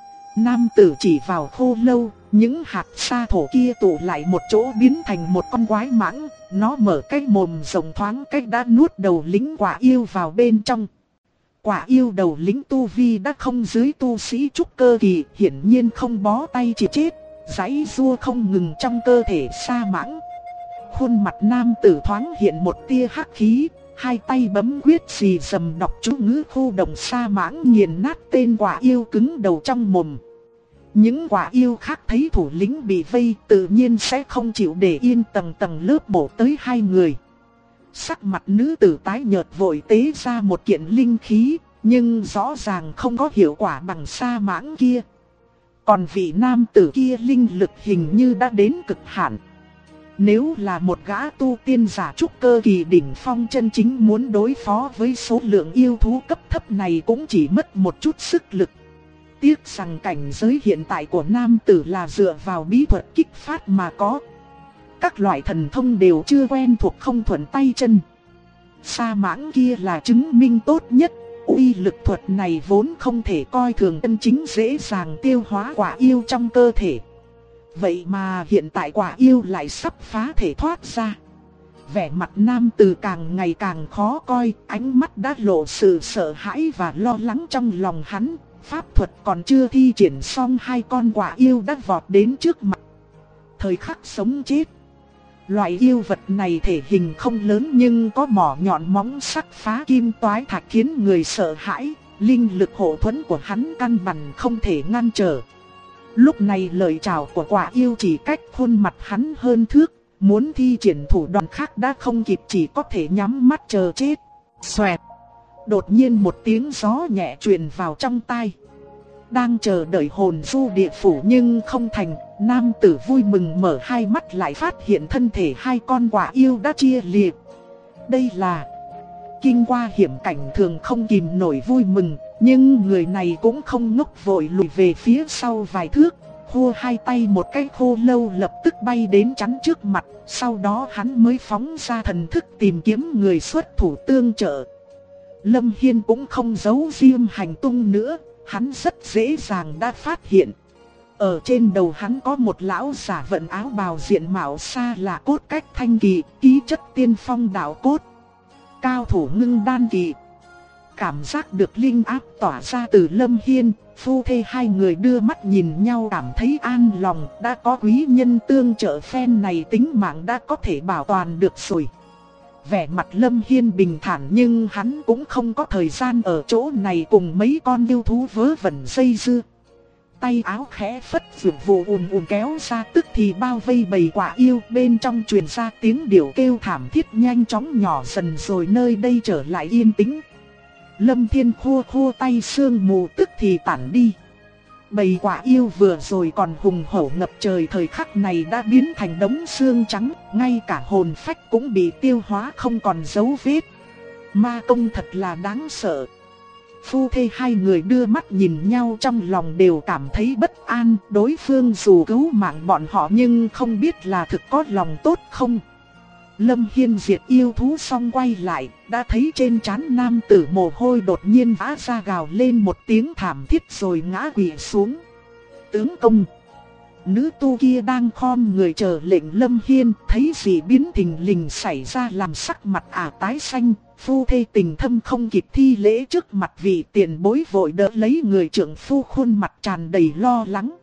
Nam tử chỉ vào khô lâu, những hạt sa thổ kia tụ lại một chỗ biến thành một con quái mãng. Nó mở cái mồm rộng thoáng cách đã nuốt đầu lính quả yêu vào bên trong. Quả yêu đầu lính tu vi đã không dưới tu sĩ trúc cơ kỳ, hiển nhiên không bó tay chịu chết, giãy giụa không ngừng trong cơ thể sa mãng. Khuôn mặt nam tử thoáng hiện một tia hắc khí, hai tay bấm quyết xì rầm đọc chú ngữ, khu động sa mãng nghiền nát tên quả yêu cứng đầu trong mồm. Những quả yêu khác thấy thủ lĩnh bị vây tự nhiên sẽ không chịu để yên, tầng tầng lớp bổ tới hai người. Sắc mặt nữ tử tái nhợt vội tế ra một kiện linh khí, nhưng rõ ràng không có hiệu quả bằng sa mãng kia. Còn vị nam tử kia linh lực hình như đã đến cực hạn. Nếu là một gã tu tiên giả trúc cơ kỳ đỉnh phong chân chính muốn đối phó với số lượng yêu thú cấp thấp này cũng chỉ mất một chút sức lực. Tiếc rằng cảnh giới hiện tại của nam tử là dựa vào bí thuật kích phát mà có. Các loại thần thông đều chưa quen thuộc, không thuận tay chân. Sa mãng kia là chứng minh tốt nhất. Uy lực thuật này vốn không thể coi thường, chân chính dễ dàng tiêu hóa quả yêu trong cơ thể. Vậy mà hiện tại quả yêu lại sắp phá thể thoát ra. Vẻ mặt nam tử càng ngày càng khó coi, ánh mắt đã lộ sự sợ hãi và lo lắng trong lòng hắn. Pháp thuật còn chưa thi triển xong, hai con quả yêu đã vọt đến trước mặt. Thời khắc sống chết. Loại yêu vật này thể hình không lớn nhưng có mỏ nhọn móng sắc phá kim toái thạch khiến người sợ hãi. Linh lực hộ thuẫn của hắn căn bản không thể ngăn trở. Lúc này lời chào của quả yêu chỉ cách khuôn mặt hắn hơn thước, muốn thi triển thủ đoạn khác đã không kịp, chỉ có thể nhắm mắt chờ chết. Xoẹt. Đột nhiên một tiếng gió nhẹ truyền vào trong tai. Đang chờ đợi hồn du địa phủ nhưng không thành, nam tử vui mừng mở hai mắt lại phát hiện thân thể hai con quạ yêu đã chia liệt. Đây là kinh qua hiểm cảnh thường không kìm nổi vui mừng, nhưng người này cũng không ngốc, vội lùi về phía sau vài thước, khô hai tay một cái khô lâu lập tức bay đến chắn trước mặt, sau đó hắn mới phóng ra thần thức tìm kiếm người xuất thủ tương trợ. Lâm Hiên cũng không giấu riêng hành tung nữa, hắn rất dễ dàng đã phát hiện. Ở trên đầu hắn có một lão giả vận áo bào diện mạo xa lạ, cốt cách thanh kỳ, khí chất tiên phong đạo cốt. Cao thủ ngưng đan kỳ. Cảm giác được linh áp tỏa ra từ Lâm Hiên, phu thê hai người đưa mắt nhìn nhau cảm thấy an lòng, đã có quý nhân tương trợ phen này tính mạng đã có thể bảo toàn được rồi. Vẻ mặt Lâm Hiên bình thản nhưng hắn cũng không có thời gian ở chỗ này cùng mấy con yêu thú vớ vẩn dây dưa. Tay áo khẽ phất, vụt vụ ùn kéo ra, tức thì bao vây bầy quạ yêu, bên trong truyền ra tiếng điểu kêu thảm thiết nhanh chóng nhỏ dần rồi nơi đây trở lại yên tĩnh. Lâm Thiên khô khô tay, sương mù tức thì tản đi. Bầy quạ yêu vừa rồi còn hùng hổ ngập trời thời khắc này đã biến thành đống xương trắng, ngay cả hồn phách cũng bị tiêu hóa không còn dấu vết. Ma công thật là đáng sợ. Phu thê hai người đưa mắt nhìn nhau trong lòng đều cảm thấy bất an, đối phương dù cứu mạng bọn họ nhưng không biết là thực có lòng tốt không. Lâm Hiên diệt yêu thú xong quay lại, đã thấy trên trán nam tử mồ hôi đột nhiên vã ra, gào lên một tiếng thảm thiết rồi ngã quỵ xuống. Tướng công. Nữ tu kia đang khom người chờ lệnh Lâm Hiên, thấy gì biến thình lình xảy ra làm sắc mặt tái xanh. Phu thê tình thâm không kịp thi lễ trước mặt vị tiền bối, vội đỡ lấy người trưởng phu, khuôn mặt tràn đầy lo lắng.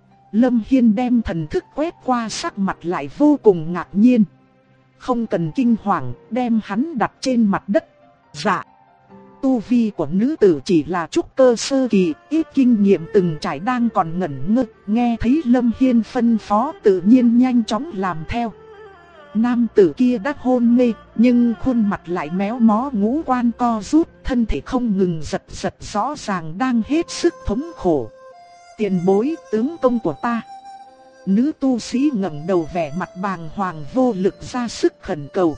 Lâm Hiên đem thần thức quét qua, sắc mặt lại vô cùng ngạc nhiên. Không cần kinh hoàng, đem hắn đặt trên mặt đất. Dạ. Tu vi của nữ tử chỉ là trúc cơ sơ kỳ, ít kinh nghiệm từng trải, đang còn ngẩn ngơ, nghe thấy Lâm Hiên phân phó tự nhiên nhanh chóng làm theo. Nam tử kia đã hôn mê, nhưng khuôn mặt lại méo mó, ngũ quan co rút, thân thể không ngừng giật giật, rõ ràng đang hết sức thống khổ. Tiền bối, tướng công của ta. Nữ tu sĩ ngẩng đầu, vẻ mặt bàng hoàng vô lực, ra sức khẩn cầu.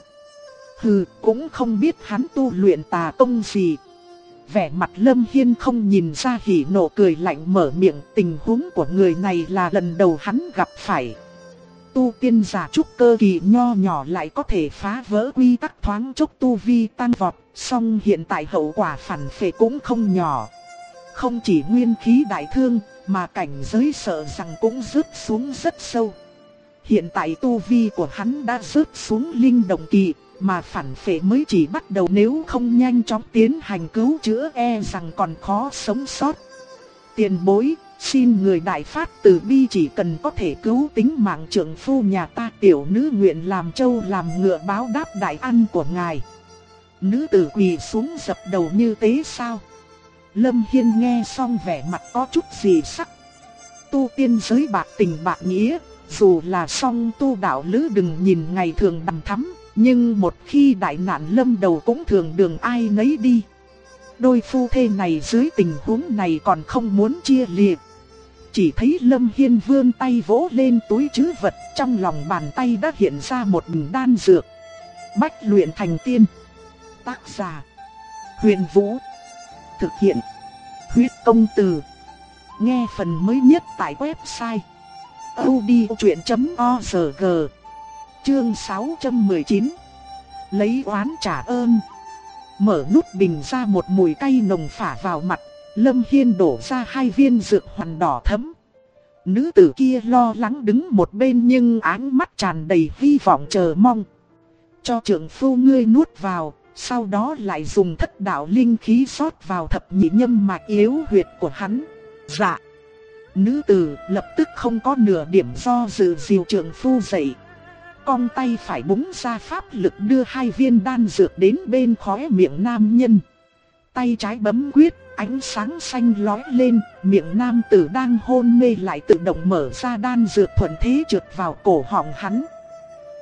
Hừ, cũng không biết hắn tu luyện tà công gì. Vẻ mặt Lâm Hiên không nhìn ra hỉ nộ, cười lạnh mở miệng, tình huống của người này là lần đầu hắn gặp phải. Tu tiên giả trúc cơ kỳ nho nhỏ lại có thể phá vỡ quy tắc, thoáng chốc tu vi tăng vọt, song hiện tại hậu quả phản phệ cũng không nhỏ. Không chỉ nguyên khí đại thương, mà cảnh giới sợ rằng cũng rớt xuống rất sâu. Hiện tại tu vi của hắn đã rớt xuống linh động kỳ, mà phản phệ mới chỉ bắt đầu, nếu không nhanh chóng tiến hành cứu chữa e rằng còn khó sống sót. Tiền bối, xin người đại phát từ bi, chỉ cần có thể cứu tính mạng trưởng phu nhà ta, tiểu nữ nguyện làm trâu làm ngựa báo đáp đại ân của ngài. Nữ tử quỳ xuống dập đầu như thế sao? Lâm Hiên nghe xong vẻ mặt có chút gì sắc. Tu tiên giới bạc tình bạc nghĩa, dù là song tu đạo lữ đừng nhìn ngày thường đằm thắm, nhưng một khi đại nạn lâm đầu cũng thường đường ai nấy đi. Đôi phu thê này dưới tình huống này còn không muốn chia liệt. Chỉ thấy Lâm Hiên vươn tay vỗ lên túi trữ vật, trong lòng bàn tay đã hiện ra một bình đan dược. Bách luyện thành tiên. Tác giả: Huyền Vũ. Thực hiện: Huyết Công Từ. Nghe phần mới nhất tại website audiochuyện.org. Chương 619. Lấy oán trả ơn. Mở nút bình ra, một mùi cay nồng phả vào mặt. Lâm Hiên đổ ra 2 viên dược hoàn đỏ thẫm. Nữ tử kia lo lắng đứng một bên nhưng ánh mắt tràn đầy hy vọng chờ mong. Cho trưởng phu ngươi nuốt vào, sau đó lại dùng thất đạo linh khí rót vào thập nhị nhâm mạch yếu huyệt của hắn. Dạ. Nữ tử lập tức không có nửa điểm do dự, dìu trưởng phu dậy. Cong tay phải búng ra pháp lực đưa 2 viên đan dược đến bên khóe miệng nam nhân. Tay trái bấm quyết, ánh sáng xanh lóe lên, miệng nam tử đang hôn mê lại tự động mở ra, đan dược thuận thế trượt vào cổ họng hắn.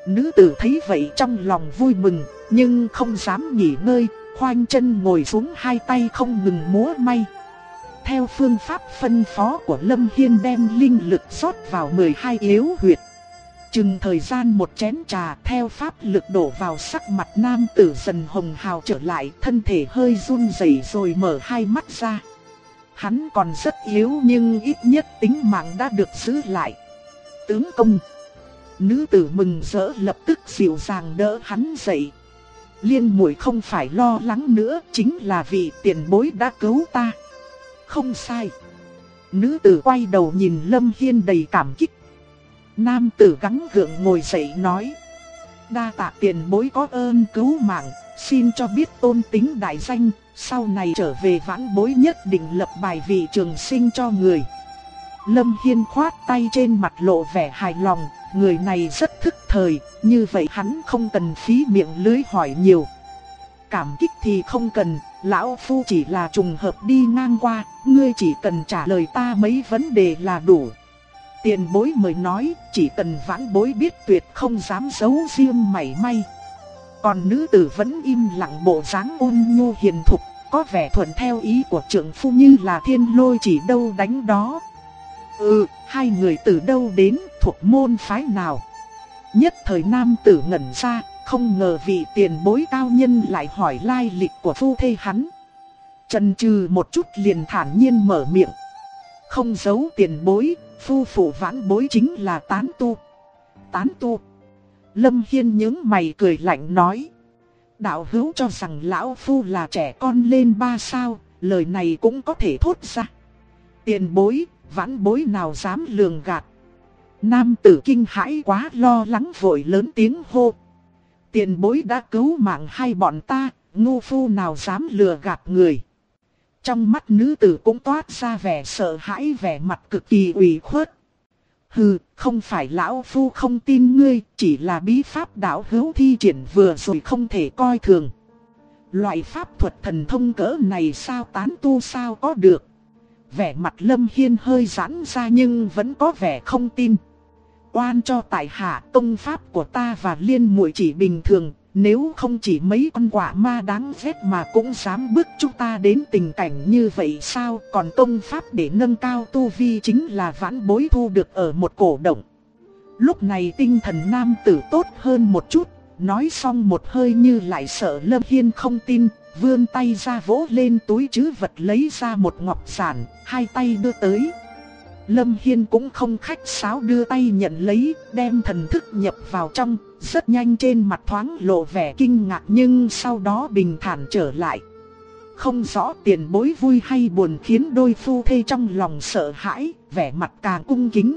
Nữ tử thấy vậy trong lòng vui mừng, nhưng không dám nghỉ ngơi, khoanh chân ngồi xuống, hai tay không ngừng múa may. Theo phương pháp phân phó của Lâm Hiên, đem linh lực rót vào 12 yếu huyệt. Chừng thời gian một chén trà, theo pháp lực đổ vào, sắc mặt nam tử dần hồng hào trở lại, thân thể hơi run rẩy rồi mở hai mắt ra. Hắn còn rất yếu nhưng ít nhất tính mạng đã được giữ lại. Tướng công. Nữ tử mừng rỡ lập tức dịu dàng đỡ hắn dậy. Liên muội không phải lo lắng nữa, chính là vị tiền bối đã cứu ta. Không sai. Nữ tử quay đầu nhìn Lâm Hiên đầy cảm kích. Nam tử gắng gượng ngồi dậy nói: đa tạ tiền bối có ơn cứu mạng, xin cho biết tôn tính đại danh, sau này trở về vãn bối nhất định lập bài vị trường sinh cho người. Lâm Hiên khoát tay, trên mặt lộ vẻ hài lòng, người này rất thức thời, như vậy hắn không cần phí miệng lưỡi hỏi nhiều. Cảm kích thì không cần, lão phu chỉ là trùng hợp đi ngang qua, ngươi chỉ cần trả lời ta mấy vấn đề là đủ. Tiền bối mời nói, chỉ cần vãn bối biết tuyệt không dám giấu riêng mảy may. Còn nữ tử vẫn im lặng, bộ dáng ôn nhu hiền thục, có vẻ thuận theo ý của trượng phu như là thiên lôi chỉ đâu đánh đó. Hai người từ đâu đến, thuộc môn phái nào? Nhất thời nam tử ngẩn ra, không ngờ vị tiền bối cao nhân lại hỏi lai lịch của phu thê hắn. Chần chừ một chút liền thản nhiên mở miệng: không giấu tiền bối, phu phụ vãn bối chính là tán tu. Tán tu? Lâm Hiên nhướng mày cười lạnh nói: đạo hữu cho rằng lão phu là trẻ con lên 3 sao, lời này cũng có thể thốt ra. Tiền bối, vãn bối nào dám lường gạt. Nam tử kinh hãi quá lo lắng vội lớn tiếng hô: tiền bối đã cứu mạng hai bọn ta, ngu phu nào dám lừa gạt người. Trong mắt nữ tử cũng toát ra vẻ sợ hãi, vẻ mặt cực kỳ ủy khuất. Hừ, không phải lão phu không tin ngươi, chỉ là bí pháp đạo hữu thi triển vừa rồi không thể coi thường. Loại pháp thuật thần thông cỡ này sao tán tu sao có được. Vẻ mặt Lâm Hiên hơi giãn ra nhưng vẫn có vẻ không tin. Oan cho tại hạ, tông pháp của ta và Liên muội chỉ bình thường, nếu không chỉ mấy con quạ ma đáng ghét mà cũng dám bức chúng ta đến tình cảnh như vậy sao? Còn tông pháp để nâng cao tu vi chính là vãn bối thu được ở một cổ động. Lúc này tinh thần nam tử tốt hơn một chút, nói xong một hơi như lại sợ Lâm Hiên không tin, vươn tay ra vỗ lên túi trữ vật lấy ra một ngọc giản, hai tay đưa tới. Lâm Hiên cũng không khách sáo đưa tay nhận lấy, đem thần thức nhập vào trong, rất nhanh trên mặt thoáng lộ vẻ kinh ngạc nhưng sau đó bình thản trở lại. Không rõ tiền bối vui hay buồn khiến đôi phu thê trong lòng sợ hãi, vẻ mặt càng cung kính.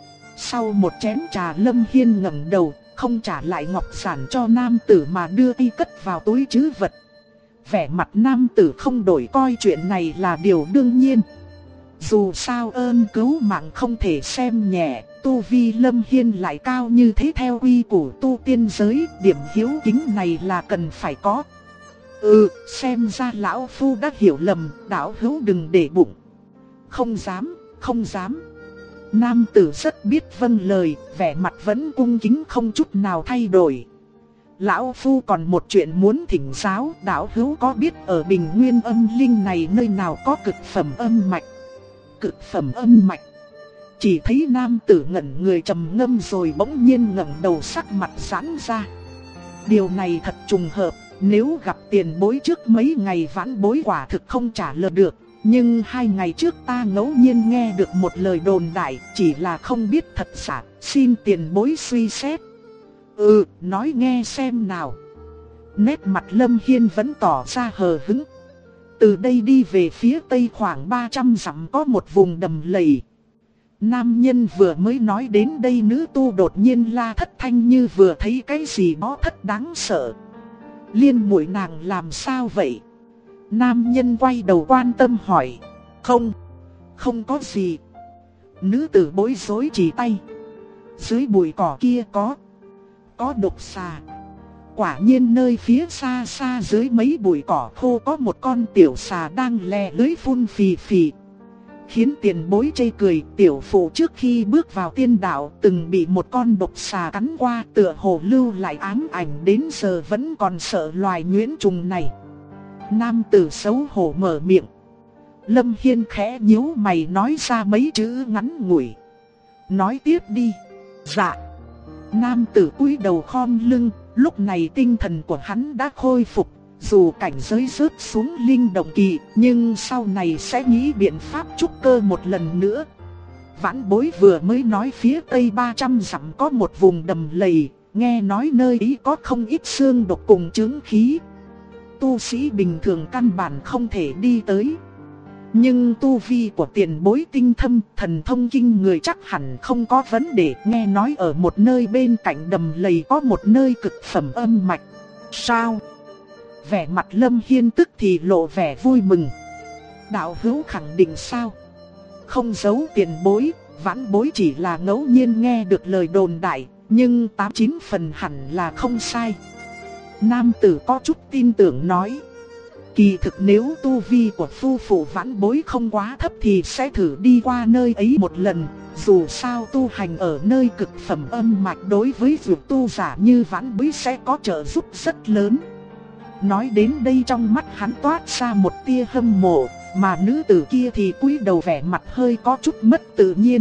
Sau một chén trà Lâm Hiên ngẩng đầu, không trả lại ngọc giản cho nam tử mà đưa y cất vào túi trữ vật. Vẻ mặt nam tử không đổi, coi chuyện này là điều đương nhiên. Dù sao ơn cứu mạng không thể xem nhẹ, tu vi Lâm Hiên lại cao như thế, theo quy củ tu tiên giới, điểm hiếu kính này là cần phải có. Xem ra lão phu đã hiểu lầm, đạo hữu đừng để bụng. Không dám, không dám. Nam tử rất biết vâng lời, vẻ mặt vẫn cung kính không chút nào thay đổi. Lão phu còn một chuyện muốn thỉnh giáo, đạo hữu có biết ở Bình Nguyên Âm Linh này nơi nào có cực phẩm âm mạch? Cực phẩm âm mạch. Chỉ thấy nam tử ngẩn người trầm ngâm rồi bỗng nhiên ngẩng đầu, sắc mặt giãn ra. Điều này thật trùng hợp, nếu gặp tiền bối trước mấy ngày vãn bối quả thực không trả lời được. Nhưng 2 ngày trước ta ngẫu nhiên nghe được một lời đồn đại, chỉ là không biết thật giả, xin tiền bối suy xét. Nói nghe xem nào. Nét mặt Lâm Hiên vẫn tỏ ra hờ hững. Từ đây đi về phía tây khoảng 300 dặm có một vùng đầm lầy. Nam nhân vừa mới nói đến đây, nữ tu đột nhiên la thất thanh như vừa thấy cái gì đó thất đáng sợ. Liên muội nàng làm sao vậy? Nam nhân quay đầu quan tâm hỏi. Không có gì. Nữ tử bối rối chỉ tay. Dưới bụi cỏ kia có độc xà. Quả nhiên nơi phía xa xa dưới mấy bụi cỏ khô có một con tiểu xà đang lè lưới phun phì phì. khiến tiền bối chê cười. Tiểu phụ trước khi bước vào tiên đạo từng bị một con độc xà cắn qua, tựa hồ lưu lại ám ảnh đến giờ vẫn còn sợ loài nhuyễn trùng này. Nam tử xấu hổ mở miệng. Lâm Hiên khẽ nhíu mày nói ra mấy chữ ngắn ngủi. Nói tiếp đi. Dạ. Nam tử cúi đầu khom lưng, lúc này tinh thần của hắn đã khôi phục. Dù cảnh giới rớt xuống linh động kỳ, nhưng sau này sẽ nghĩ biện pháp trúc cơ một lần nữa. Vãn bối vừa mới nói phía tây 300 dặm có một vùng đầm lầy, nghe nói nơi ấy có không ít xương độc cùng chứng khí. Tu sĩ bình thường căn bản không thể đi tới. Nhưng tu vi của tiền bối tinh thâm, thần thông kinh người chắc hẳn không có vấn đề. Nghe nói ở một nơi bên cạnh đầm lầy có một nơi cực phẩm âm mạch. Sao? Vẻ mặt Lâm Hiên tức thì lộ vẻ vui mừng. Đạo hữu khẳng định sao? Không giấu tiền bối, vãn bối chỉ là ngẫu nhiên nghe được lời đồn đại, nhưng 89 phần hẳn là không sai. Nam tử có chút tin tưởng nói. Kỳ thực nếu tu vi của phu phụ vãn bối không quá thấp thì sẽ thử đi qua nơi ấy một lần. Dù sao tu hành ở nơi cực phẩm âm mạch đối với việc tu giả như vãn bối sẽ có trợ giúp rất lớn. Nói đến đây trong mắt hắn toát ra một tia hâm mộ, mà nữ tử kia thì cúi đầu vẻ mặt hơi có chút mất tự nhiên.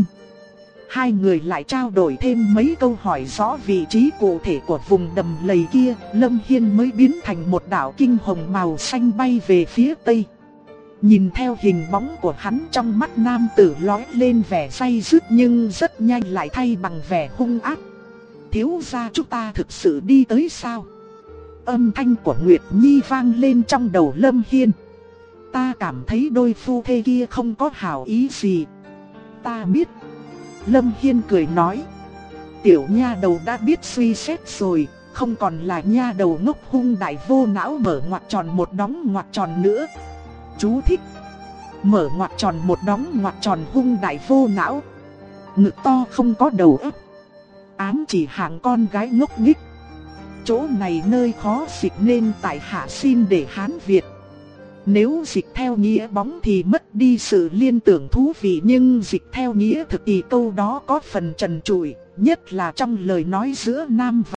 Hai người lại trao đổi thêm mấy câu hỏi rõ vị trí cụ thể của vùng đầm lầy kia, Lâm Hiên mới biến thành một đạo kinh hồng màu xanh bay về phía tây. Nhìn theo hình bóng của hắn, trong mắt nam tử lóe lên vẻ say dứt nhưng rất nhanh lại thay bằng vẻ hung ác. Thiếu gia chúng ta thực sự đi tới sao? Âm thanh của Nguyệt Nhi vang lên trong đầu Lâm Hiên. Ta cảm thấy đôi phu thê kia không có hảo ý gì. Ta biết. Lâm Hiên cười nói. Tiểu nha đầu đã biết suy xét rồi, không còn là nha đầu ngốc hung đại vô não mở ngoặc tròn một đóng ngoặc tròn nữa. Chú thích. Mở ngoặc tròn một đóng ngoặc tròn hung đại vô não. Ngực to không có đầu óc. Ám chỉ hạng con gái ngốc nghếch. Chỗ này nơi khó dịch nên tại hạ xin để Hán Việt. Nếu dịch theo nghĩa bóng thì mất đi sự liên tưởng thú vị, nhưng dịch theo nghĩa thực thì câu đó có phần trần trụi, nhất là trong lời nói giữa nam và